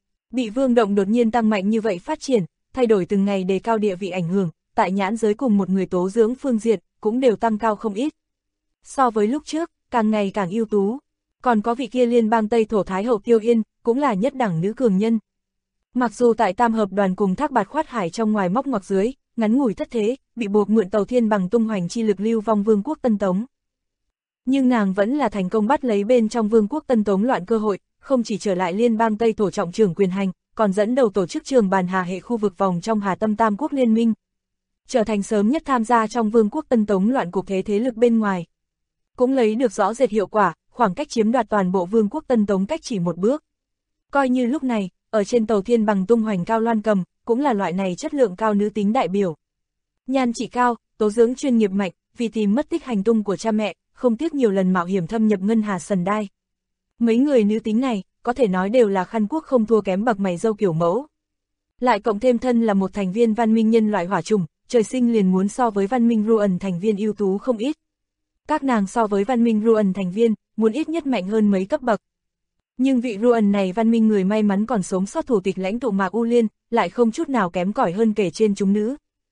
Bị Vương Động đột nhiên tăng mạnh như vậy phát triển, thay đổi từng ngày đề cao địa vị ảnh hưởng, tại nhãn giới cùng một người tố dưỡng phương diện, cũng đều tăng cao không ít. So với lúc trước, càng ngày càng ưu tú. Còn có vị kia liên bang Tây Thổ Thái hậu Tiêu Yên, cũng là nhất đẳng nữ cường nhân. Mặc dù tại Tam Hợp đoàn cùng Thác Bạt Khoát Hải trong ngoài móc ngoặc dưới, ngắn ngủi thất thế, bị buộc mượn tàu Thiên Bằng tung hoành chi lực lưu vong vương quốc Tân Tống. Nhưng nàng vẫn là thành công bắt lấy bên trong vương quốc Tân Tống loạn cơ hội, không chỉ trở lại liên bang Tây Thổ trọng trưởng quyền hành, còn dẫn đầu tổ chức trường bàn hà hệ khu vực vòng trong Hà Tâm Tam quốc liên minh. Trở thành sớm nhất tham gia trong vương quốc Tân Tống loạn cục thế lực bên ngoài. Cũng lấy được rõ rệt hiệu quả, khoảng cách chiếm đoạt toàn bộ vương quốc Tân Tống cách chỉ một bước. Coi như lúc này, ở trên tàu Thiên Bằng tung hoành Cao Loan Cầm, cũng là loại này chất lượng cao nữ tính đại biểu. Nhan trị cao, tố dưỡng chuyên nghiệp mạnh, vì tìm mất tích hành tung của cha mẹ, không tiếc nhiều lần mạo hiểm thâm nhập ngân hà sần đai. Mấy người nữ tính này, có thể nói đều là khăn quốc không thua kém bậc mày râu kiểu mẫu. Lại cộng thêm thân là một thành viên văn minh nhân loại hỏa trùng, trời sinh liền muốn so với văn minh Ruân thành viên ưu tú không ít. Các nàng so với văn minh Ruân thành viên, muốn ít nhất mạnh hơn mấy cấp bậc. Nhưng vị Ruân này văn minh người may mắn còn sống sót thủ tịch lãnh tụ Mạc U Liên, lại không chút nào kém cỏi hơn kể trên chúng nữ.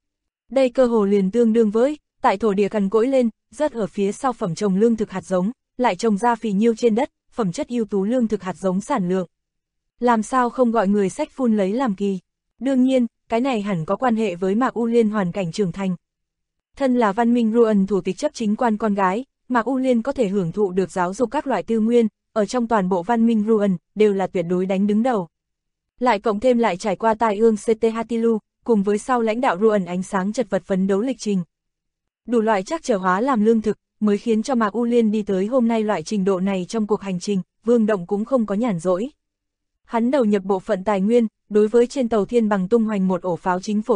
Đây cơ hồ liền tương đương với, tại thổ địa cằn cỗi lên, rớt ở phía sau phẩm trồng lương thực hạt giống, lại trồng ra phì nhiêu trên đất, phẩm chất ưu tú lương thực hạt giống sản lượng. Làm sao không gọi người sách phun lấy làm kỳ? Đương nhiên, cái này hẳn có quan hệ với Mạc U Liên hoàn cảnh trưởng thành. Thân là văn minh Ruân thủ tịch chấp chính quan con gái, Mạc U Liên có thể hưởng thụ được giáo dục các loại tư nguyên, ở trong toàn bộ văn minh Ruân, đều là tuyệt đối đánh đứng đầu. Lại cộng thêm lại trải qua tai ương CT Hatilu, cùng với sau lãnh đạo Ruân ánh sáng chật vật phấn đấu lịch trình. Đủ loại trắc trở hóa làm lương thực, mới khiến cho Mạc U Liên đi tới hôm nay loại trình độ này. Trong cuộc hành trình, Vương Động cũng không có nhàn rỗi. Hắn đầu nhập bộ phận tài nguyên, đối với trên tàu Thiên Bằng tung hoành một ổ pháo chính phổ thông,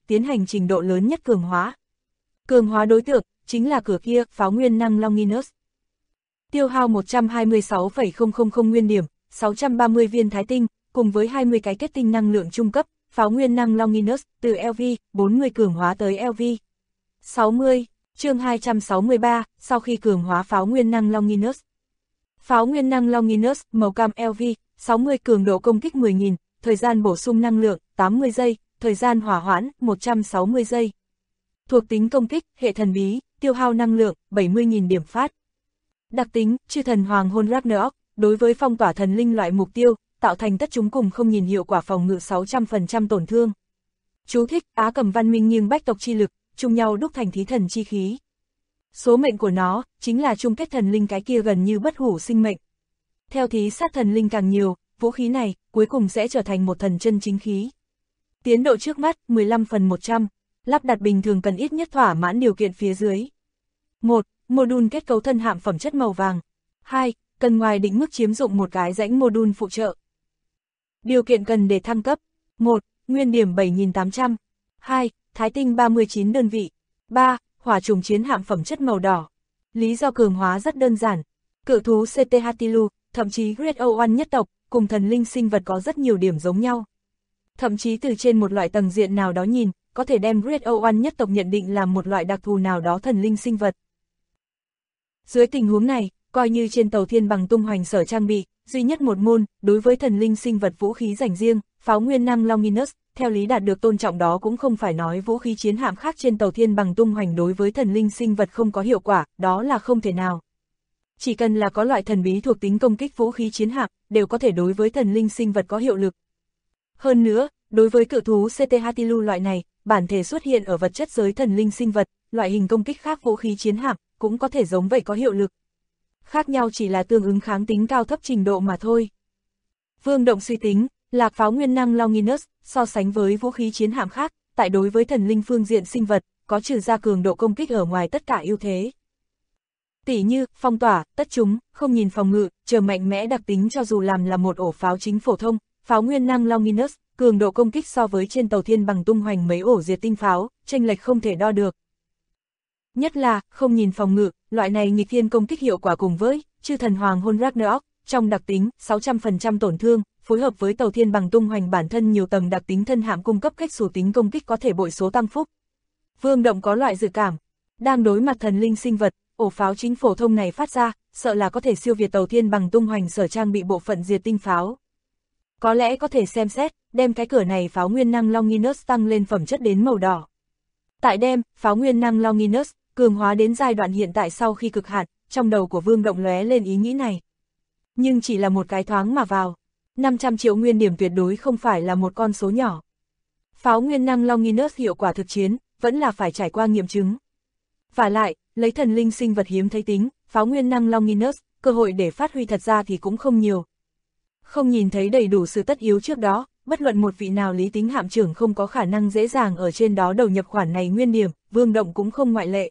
tiến hành trình độ lớn nhất cường hóa. Cường hóa đối tượng, chính là cửa kia, pháo nguyên năng Longinus. Tiêu hao 126,000 nguyên điểm, 630 viên thái tinh, cùng với 20 cái kết tinh năng lượng trung cấp, pháo nguyên năng Longinus, từ LV, 40 cường hóa tới LV. 60, chương 263, sau khi cường hóa pháo nguyên năng Longinus. Pháo nguyên năng Longinus, màu cam LV, 60 cường độ công kích 10.000, thời gian bổ sung năng lượng, 80 giây, thời gian hỏa hoãn, 160 giây. Thuộc tính công kích, hệ thần bí, tiêu hao năng lượng, 70.000 điểm phát. Đặc tính, chư thần hoàng hôn Ragnarok, đối với phong tỏa thần linh loại mục tiêu, tạo thành tất chúng cùng không nhìn hiệu quả phòng ngự 600% tổn thương. Chú thích, Á Cầm văn minh nghiêng bách tộc chi lực, chung nhau đúc thành thí thần chi khí. Số mệnh của nó, chính là chung kết thần linh cái kia gần như bất hủ sinh mệnh. Theo thí sát thần linh càng nhiều, vũ khí này, cuối cùng sẽ trở thành một thần chân chính khí. Tiến độ trước mắt, 15/100, lắp đặt bình thường cần ít nhất thỏa mãn điều kiện phía dưới. 1. Module kết cấu thân hạm phẩm chất màu vàng. 2. Cần ngoài định mức chiếm dụng một cái rãnh module phụ trợ. Điều kiện cần để thăng cấp. 1. Nguyên điểm 7.800. 2. Thái tinh 39 đơn vị. 3. Hỏa trùng chiến hạm phẩm chất màu đỏ. Lý do cường hóa rất đơn giản. Cự thú CT-Hatilu, thậm chí Great O1 nhất tộc, cùng thần linh sinh vật có rất nhiều điểm giống nhau. Thậm chí từ trên một loại tầng diện nào đó nhìn, có thể đem Great O1 nhất tộc nhận định là một loại đặc thù nào đó thần linh sinh vật. Dưới tình huống này, coi như trên tàu thiên bằng tung hoành sở trang bị, duy nhất một môn, đối với thần linh sinh vật vũ khí dành riêng, pháo nguyên năng Longinus, theo lý đạt được tôn trọng đó cũng không phải nói vũ khí chiến hạm khác trên tàu thiên bằng tung hoành đối với thần linh sinh vật không có hiệu quả, đó là không thể nào. Chỉ cần là có loại thần bí thuộc tính công kích vũ khí chiến hạm, đều có thể đối với thần linh sinh vật có hiệu lực. Hơn nữa, đối với cự thú CT-Hatilu loại này, bản thể xuất hiện ở vật chất giới thần linh sinh vật, loại hình công kích khác vũ khí chiến hạm, cũng có thể giống vậy có hiệu lực. Khác nhau chỉ là tương ứng kháng tính cao thấp trình độ mà thôi. Vương Động suy tính, lạc pháo nguyên năng Longinus, so sánh với vũ khí chiến hạm khác, tại đối với thần linh phương diện sinh vật, có trừ ra cường độ công kích ở ngoài tất cả ưu thế. Tỉ như, phong tỏa, tất chúng, không nhìn phòng ngự, chờ mạnh mẽ đặc tính cho dù làm là một ổ pháo chính phổ thông, pháo nguyên năng Longinus, cường độ công kích so với trên tàu thiên bằng tung hoành mấy ổ diệt tinh pháo, chênh lệch không thể đo được. Nhất là, không nhìn phòng ngự, loại này nghịch thiên công kích hiệu quả cùng với chư thần hoàng hôn Ragnarok, trong đặc tính 600% tổn thương, phối hợp với tàu thiên bằng tung hoành bản thân nhiều tầng đặc tính thân hạm cung cấp cách xù tính công kích có thể bội số tăng phúc. Vương Động có loại dự cảm, đang đối mặt thần linh sinh vật, ổ pháo chính phổ thông này phát ra, sợ là có thể siêu việt tàu thiên bằng tung hoành sở trang bị bộ phận diệt tinh pháo. Có lẽ có thể xem xét, đem cái cửa này pháo nguyên năng Longinus tăng lên phẩm chất đến màu đỏ. Tại đem, pháo nguyên năng Longinus, cường hóa đến giai đoạn hiện tại sau khi cực hạn, trong đầu của Vương Động lóe lên ý nghĩ này. Nhưng chỉ là một cái thoáng mà vào. 500 triệu nguyên điểm tuyệt đối không phải là một con số nhỏ. Pháo nguyên năng Longinus hiệu quả thực chiến, vẫn là phải trải qua nghiệm chứng. Vả lại, lấy thần linh sinh vật hiếm thấy tính, pháo nguyên năng Longinus, cơ hội để phát huy thật ra thì cũng không nhiều. Không nhìn thấy đầy đủ sự tất yếu trước đó, bất luận một vị nào lý tính hạm trưởng không có khả năng dễ dàng ở trên đó đầu nhập khoản này nguyên điểm, Vương Động cũng không ngoại lệ.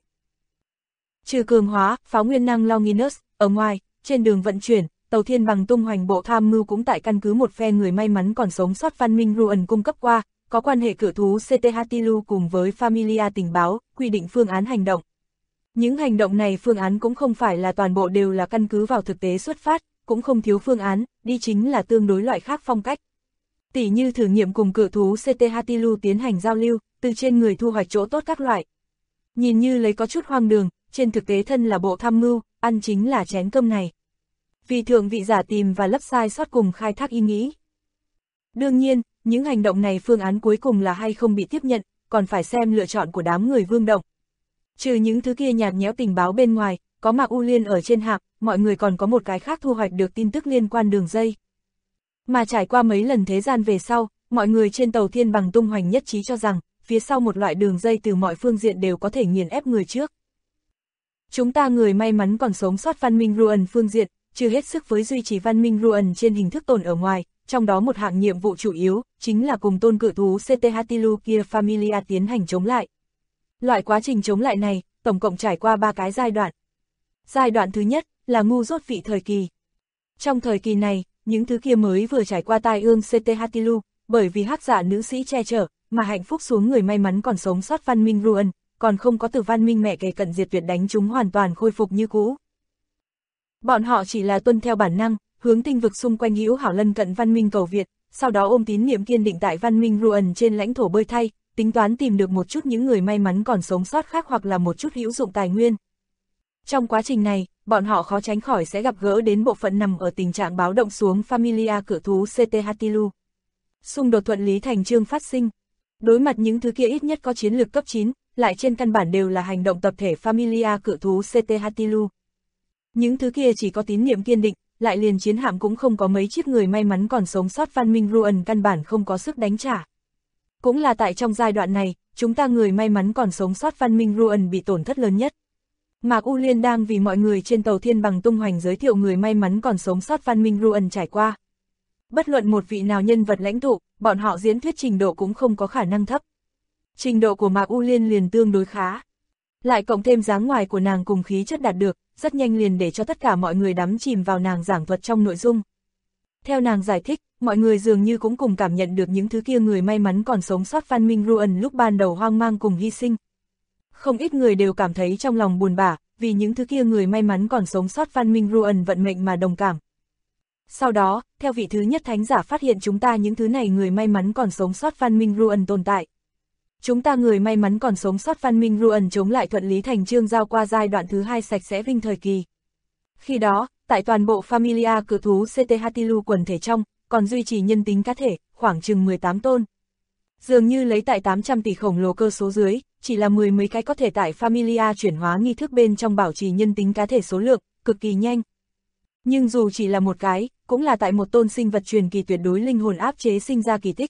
Trừ cường hóa, pháo nguyên năng Longinus, ở ngoài, trên đường vận chuyển, tàu thiên bằng tung hoành bộ tham mưu cũng tại căn cứ một phe người may mắn còn sống sót văn minh Ruan cung cấp qua, có quan hệ cự thú CT-Hatilu cùng với Familia tình báo, quy định phương án hành động. Những hành động này phương án cũng không phải là toàn bộ đều là căn cứ vào thực tế xuất phát, cũng không thiếu phương án, đi chính là tương đối loại khác phong cách. Tỉ như thử nghiệm cùng cự thú CT-Hatilu tiến hành giao lưu, từ trên người thu hoạch chỗ tốt các loại. Nhìn như lấy có chút hoang đường, trên thực tế thân là bộ tham mưu, ăn chính là chén cơm này. Vì thượng vị giả tìm và lấp sai sót cùng khai thác ý nghĩ. Đương nhiên, những hành động này phương án cuối cùng là hay không bị tiếp nhận, còn phải xem lựa chọn của đám người Vương Động. Trừ những thứ kia nhạt nhẽo tình báo bên ngoài, có Mạc U Liên ở trên hạm, mọi người còn có một cái khác thu hoạch được tin tức liên quan đường dây. Mà trải qua mấy lần thế gian về sau, mọi người trên tàu thiên bằng tung hoành nhất trí cho rằng, phía sau một loại đường dây từ mọi phương diện đều có thể nghiền ép người trước. Chúng ta người may mắn còn sống sót văn minh Ruan phương diện, trừ hết sức với duy trì văn minh Ruan trên hình thức tồn ở ngoài, trong đó một hạng nhiệm vụ chủ yếu, chính là cùng tôn cự thú CT-Hatilu kia Familia tiến hành chống lại. Loại quá trình chống lại này, tổng cộng trải qua 3 cái giai đoạn. Giai đoạn thứ nhất, là ngu dốt vị thời kỳ. Trong thời kỳ này, những thứ kia mới vừa trải qua tai ương CT-Hatilu, bởi vì hắc giả nữ sĩ che chở, mà hạnh phúc xuống người may mắn còn sống sót văn minh Ruan, còn không có từ văn minh mẹ kề cận diệt tuyệt đánh chúng hoàn toàn khôi phục như cũ. Bọn họ chỉ là tuân theo bản năng, hướng tinh vực xung quanh hữu hảo lân cận văn minh cầu Việt, sau đó ôm tín niệm kiên định tại văn minh Ruan trên lãnh thổ bơi thay, tính toán tìm được một chút những người may mắn còn sống sót khác hoặc là một chút hữu dụng tài nguyên. Trong quá trình này, bọn họ khó tránh khỏi sẽ gặp gỡ đến bộ phận nằm ở tình trạng báo động xuống Familia cự thú CT-Hatilu. Xung đột thuận lý thành chương phát sinh. Đối mặt những thứ kia ít nhất có chiến lược cấp 9, lại trên căn bản đều là hành động tập thể Familia cự thú CT-Hatilu. Những thứ kia chỉ có tín niệm kiên định, lại liền chiến hạm cũng không có mấy chiếc người may mắn còn sống sót văn minh Ruan căn bản không có sức đánh trả. Cũng là tại trong giai đoạn này, chúng ta người may mắn còn sống sót văn minh Ruan bị tổn thất lớn nhất. Mạc U Liên đang vì mọi người trên tàu Thiên Bằng tung hoành giới thiệu người may mắn còn sống sót văn minh Ruan trải qua. Bất luận một vị nào nhân vật lãnh tụ, bọn họ diễn thuyết trình độ cũng không có khả năng thấp. Trình độ của Mạc U Liên liền tương đối khá. Lại cộng thêm dáng ngoài của nàng cùng khí chất đạt được, rất nhanh liền để cho tất cả mọi người đắm chìm vào nàng giảng thuật trong nội dung. Theo nàng giải thích, mọi người dường như cũng cùng cảm nhận được những thứ kia người may mắn còn sống sót văn minh Ruan lúc ban đầu hoang mang cùng hy sinh. Không ít người đều cảm thấy trong lòng buồn bã, vì những thứ kia người may mắn còn sống sót văn minh Ruan vận mệnh mà đồng cảm. Sau đó, theo vị thứ nhất thánh giả phát hiện chúng ta những thứ này người may mắn còn sống sót văn minh Ruan tồn tại. Chúng ta người may mắn còn sống sót văn minh Ruan chống lại thuận lý thành chương giao qua giai đoạn thứ 2 sạch sẽ vinh thời kỳ. Khi đó, tại toàn bộ Familia cự thú CT-Hatilu quần thể trong, còn duy trì nhân tính cá thể, khoảng chừng 18 tôn. Dường như lấy tại 800 tỷ khổng lồ cơ số dưới, chỉ là 10 mấy cái có thể tại Familia chuyển hóa nghi thức bên trong bảo trì nhân tính cá thể số lượng, cực kỳ nhanh. Nhưng dù chỉ là một cái, cũng là tại một tôn sinh vật truyền kỳ tuyệt đối linh hồn áp chế sinh ra kỳ tích.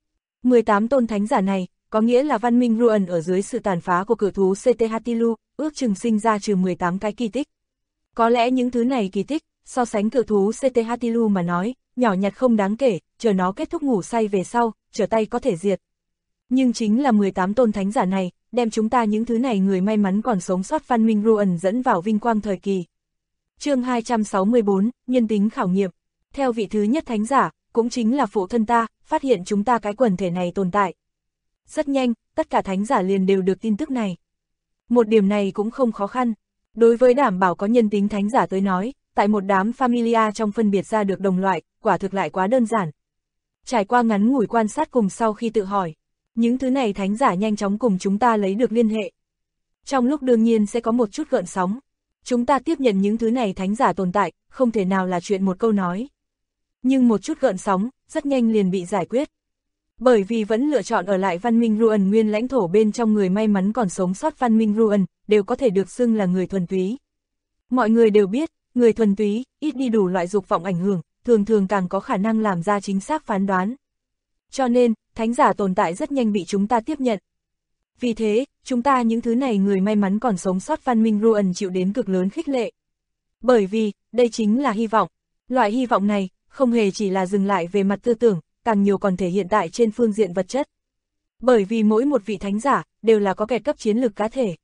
18 tôn thánh giả này, có nghĩa là văn minh Ruan ở dưới sự tàn phá của cự thú CT-Hatilu, ước chừng sinh ra trừ 18 cái kỳ tích. Có lẽ những thứ này kỳ tích, so sánh cự thú CT-Hatilu mà nói, nhỏ nhặt không đáng kể, chờ nó kết thúc ngủ say về sau, trở tay có thể diệt. Nhưng chính là 18 tôn thánh giả này, đem chúng ta những thứ này người may mắn còn sống sót văn minh Ruan dẫn vào vinh quang thời kỳ. Chương 264, nhân tính khảo nghiệm. Theo vị thứ nhất thánh giả, cũng chính là phụ thân ta, phát hiện chúng ta cái quần thể này tồn tại. Rất nhanh, tất cả thánh giả liền đều được tin tức này. Một điểm này cũng không khó khăn. Đối với đảm bảo có nhân tính thánh giả tới nói, tại một đám Familia trong phân biệt ra được đồng loại, quả thực lại quá đơn giản. Trải qua ngắn ngủi quan sát cùng sau khi tự hỏi, những thứ này thánh giả nhanh chóng cùng chúng ta lấy được liên hệ. Trong lúc đương nhiên sẽ có một chút gợn sóng. Chúng ta tiếp nhận những thứ này thánh giả tồn tại, không thể nào là chuyện một câu nói. Nhưng một chút gợn sóng, rất nhanh liền bị giải quyết. Bởi vì vẫn lựa chọn ở lại văn minh Ruan nguyên lãnh thổ bên trong người may mắn còn sống sót văn minh Ruan, đều có thể được xưng là người thuần túy. Mọi người đều biết, người thuần túy, ít đi đủ loại dục vọng ảnh hưởng, thường thường càng có khả năng làm ra chính xác phán đoán. Cho nên, thánh giả tồn tại rất nhanh bị chúng ta tiếp nhận. Vì thế, chúng ta những thứ này người may mắn còn sống sót văn minh Ruan chịu đến cực lớn khích lệ. Bởi vì, đây chính là hy vọng. Loại hy vọng này, không hề chỉ là dừng lại về mặt tư tưởng, càng nhiều còn thể hiện tại trên phương diện vật chất. Bởi vì mỗi một vị thánh giả, đều là có kẻ cấp chiến lược cá thể.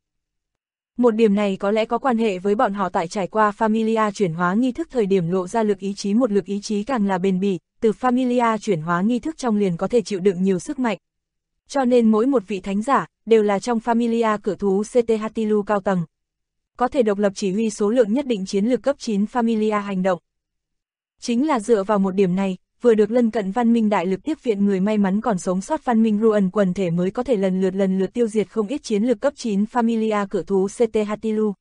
Một điểm này có lẽ có quan hệ với bọn họ tại trải qua Familia chuyển hóa nghi thức thời điểm lộ ra lực ý chí, một lực ý chí càng là bền bỉ, từ Familia chuyển hóa nghi thức trong liền có thể chịu đựng nhiều sức mạnh. Cho nên mỗi một vị thánh giả, đều là trong Familia cự thú CT-Hatilu cao tầng. Có thể độc lập chỉ huy số lượng nhất định chiến lược cấp 9 Familia hành động. Chính là dựa vào một điểm này, vừa được lân cận văn minh đại lực tiếp viện người may mắn còn sống sót văn minh Ruan quần thể mới có thể lần lượt tiêu diệt không ít chiến lược cấp 9 Familia cự thú CT-Hatilu.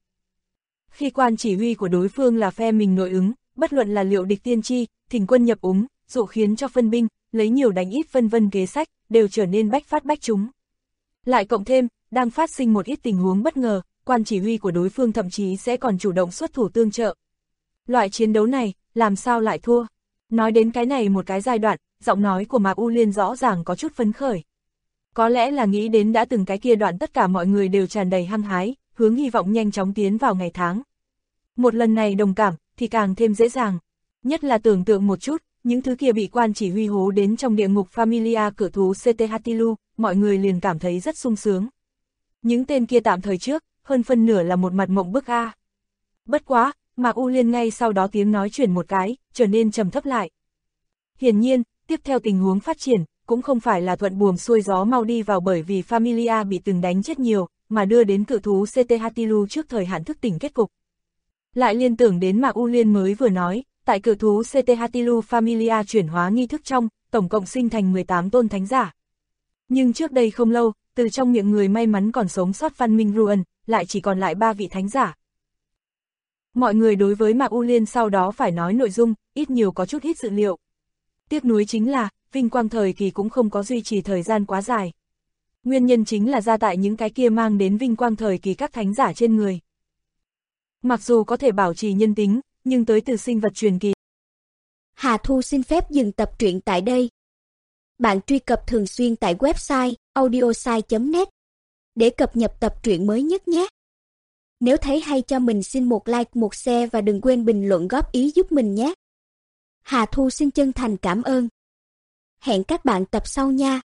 Khi quan chỉ huy của đối phương là phe mình nội ứng, bất luận là liệu địch tiên tri, thỉnh quân nhập úng, dụ khiến cho phân binh, lấy nhiều đánh ít vân vân kế sách, đều trở nên bách phát bách trúng. Lại cộng thêm, đang phát sinh một ít tình huống bất ngờ, quan chỉ huy của đối phương thậm chí sẽ còn chủ động xuất thủ tương trợ. Loại chiến đấu này, làm sao lại thua? Nói đến cái này một cái giai đoạn, giọng nói của Mạc U Liên rõ ràng có chút phấn khởi. Có lẽ là nghĩ đến đã từng cái kia đoạn tất cả mọi người đều tràn đầy hăng hái, hướng hy vọng nhanh chóng tiến vào ngày tháng. Một lần này đồng cảm, thì càng thêm dễ dàng. Nhất là tưởng tượng một chút, những thứ kia bị quan chỉ huy hố đến trong địa ngục Familia cự thú CT-Hatilu, mọi người liền cảm thấy rất sung sướng. Những tên kia tạm thời trước, hơn phân nửa là một mặt mộng bức a. Bất quá, Mạc U Liên ngay sau đó tiếng nói chuyển một cái, trở nên trầm thấp lại. Hiển nhiên, tiếp theo tình huống phát triển, cũng không phải là thuận buồm xuôi gió mau đi vào bởi vì Familia bị từng đánh chết nhiều, mà đưa đến cự thú CT Hatilu trước thời hạn thức tỉnh kết cục. Lại liên tưởng đến Mạc U Liên mới vừa nói, tại cự thú CT Hatilu Familia chuyển hóa nghi thức trong, tổng cộng sinh thành 18 tôn thánh giả. Nhưng trước đây không lâu, từ trong miệng người may mắn còn sống sót văn minh Ruan, lại chỉ còn lại 3 vị thánh giả. Mọi người đối với Mạc U Liên sau đó phải nói nội dung, ít nhiều có chút ít dự liệu. Tiếc nuối chính là, vinh quang thời kỳ cũng không có duy trì thời gian quá dài. Nguyên nhân chính là ra tại những cái kia mang đến vinh quang thời kỳ các thánh giả trên người. Mặc dù có thể bảo trì nhân tính, nhưng tới từ sinh vật truyền kỳ. Hà Thu xin phép dừng tập truyện tại đây. Bạn truy cập thường xuyên tại website audiosai.net để cập nhật tập truyện mới nhất nhé. Nếu thấy hay cho mình xin một like, một share và đừng quên bình luận góp ý giúp mình nhé. Hà Thu xin chân thành cảm ơn. Hẹn các bạn tập sau nha.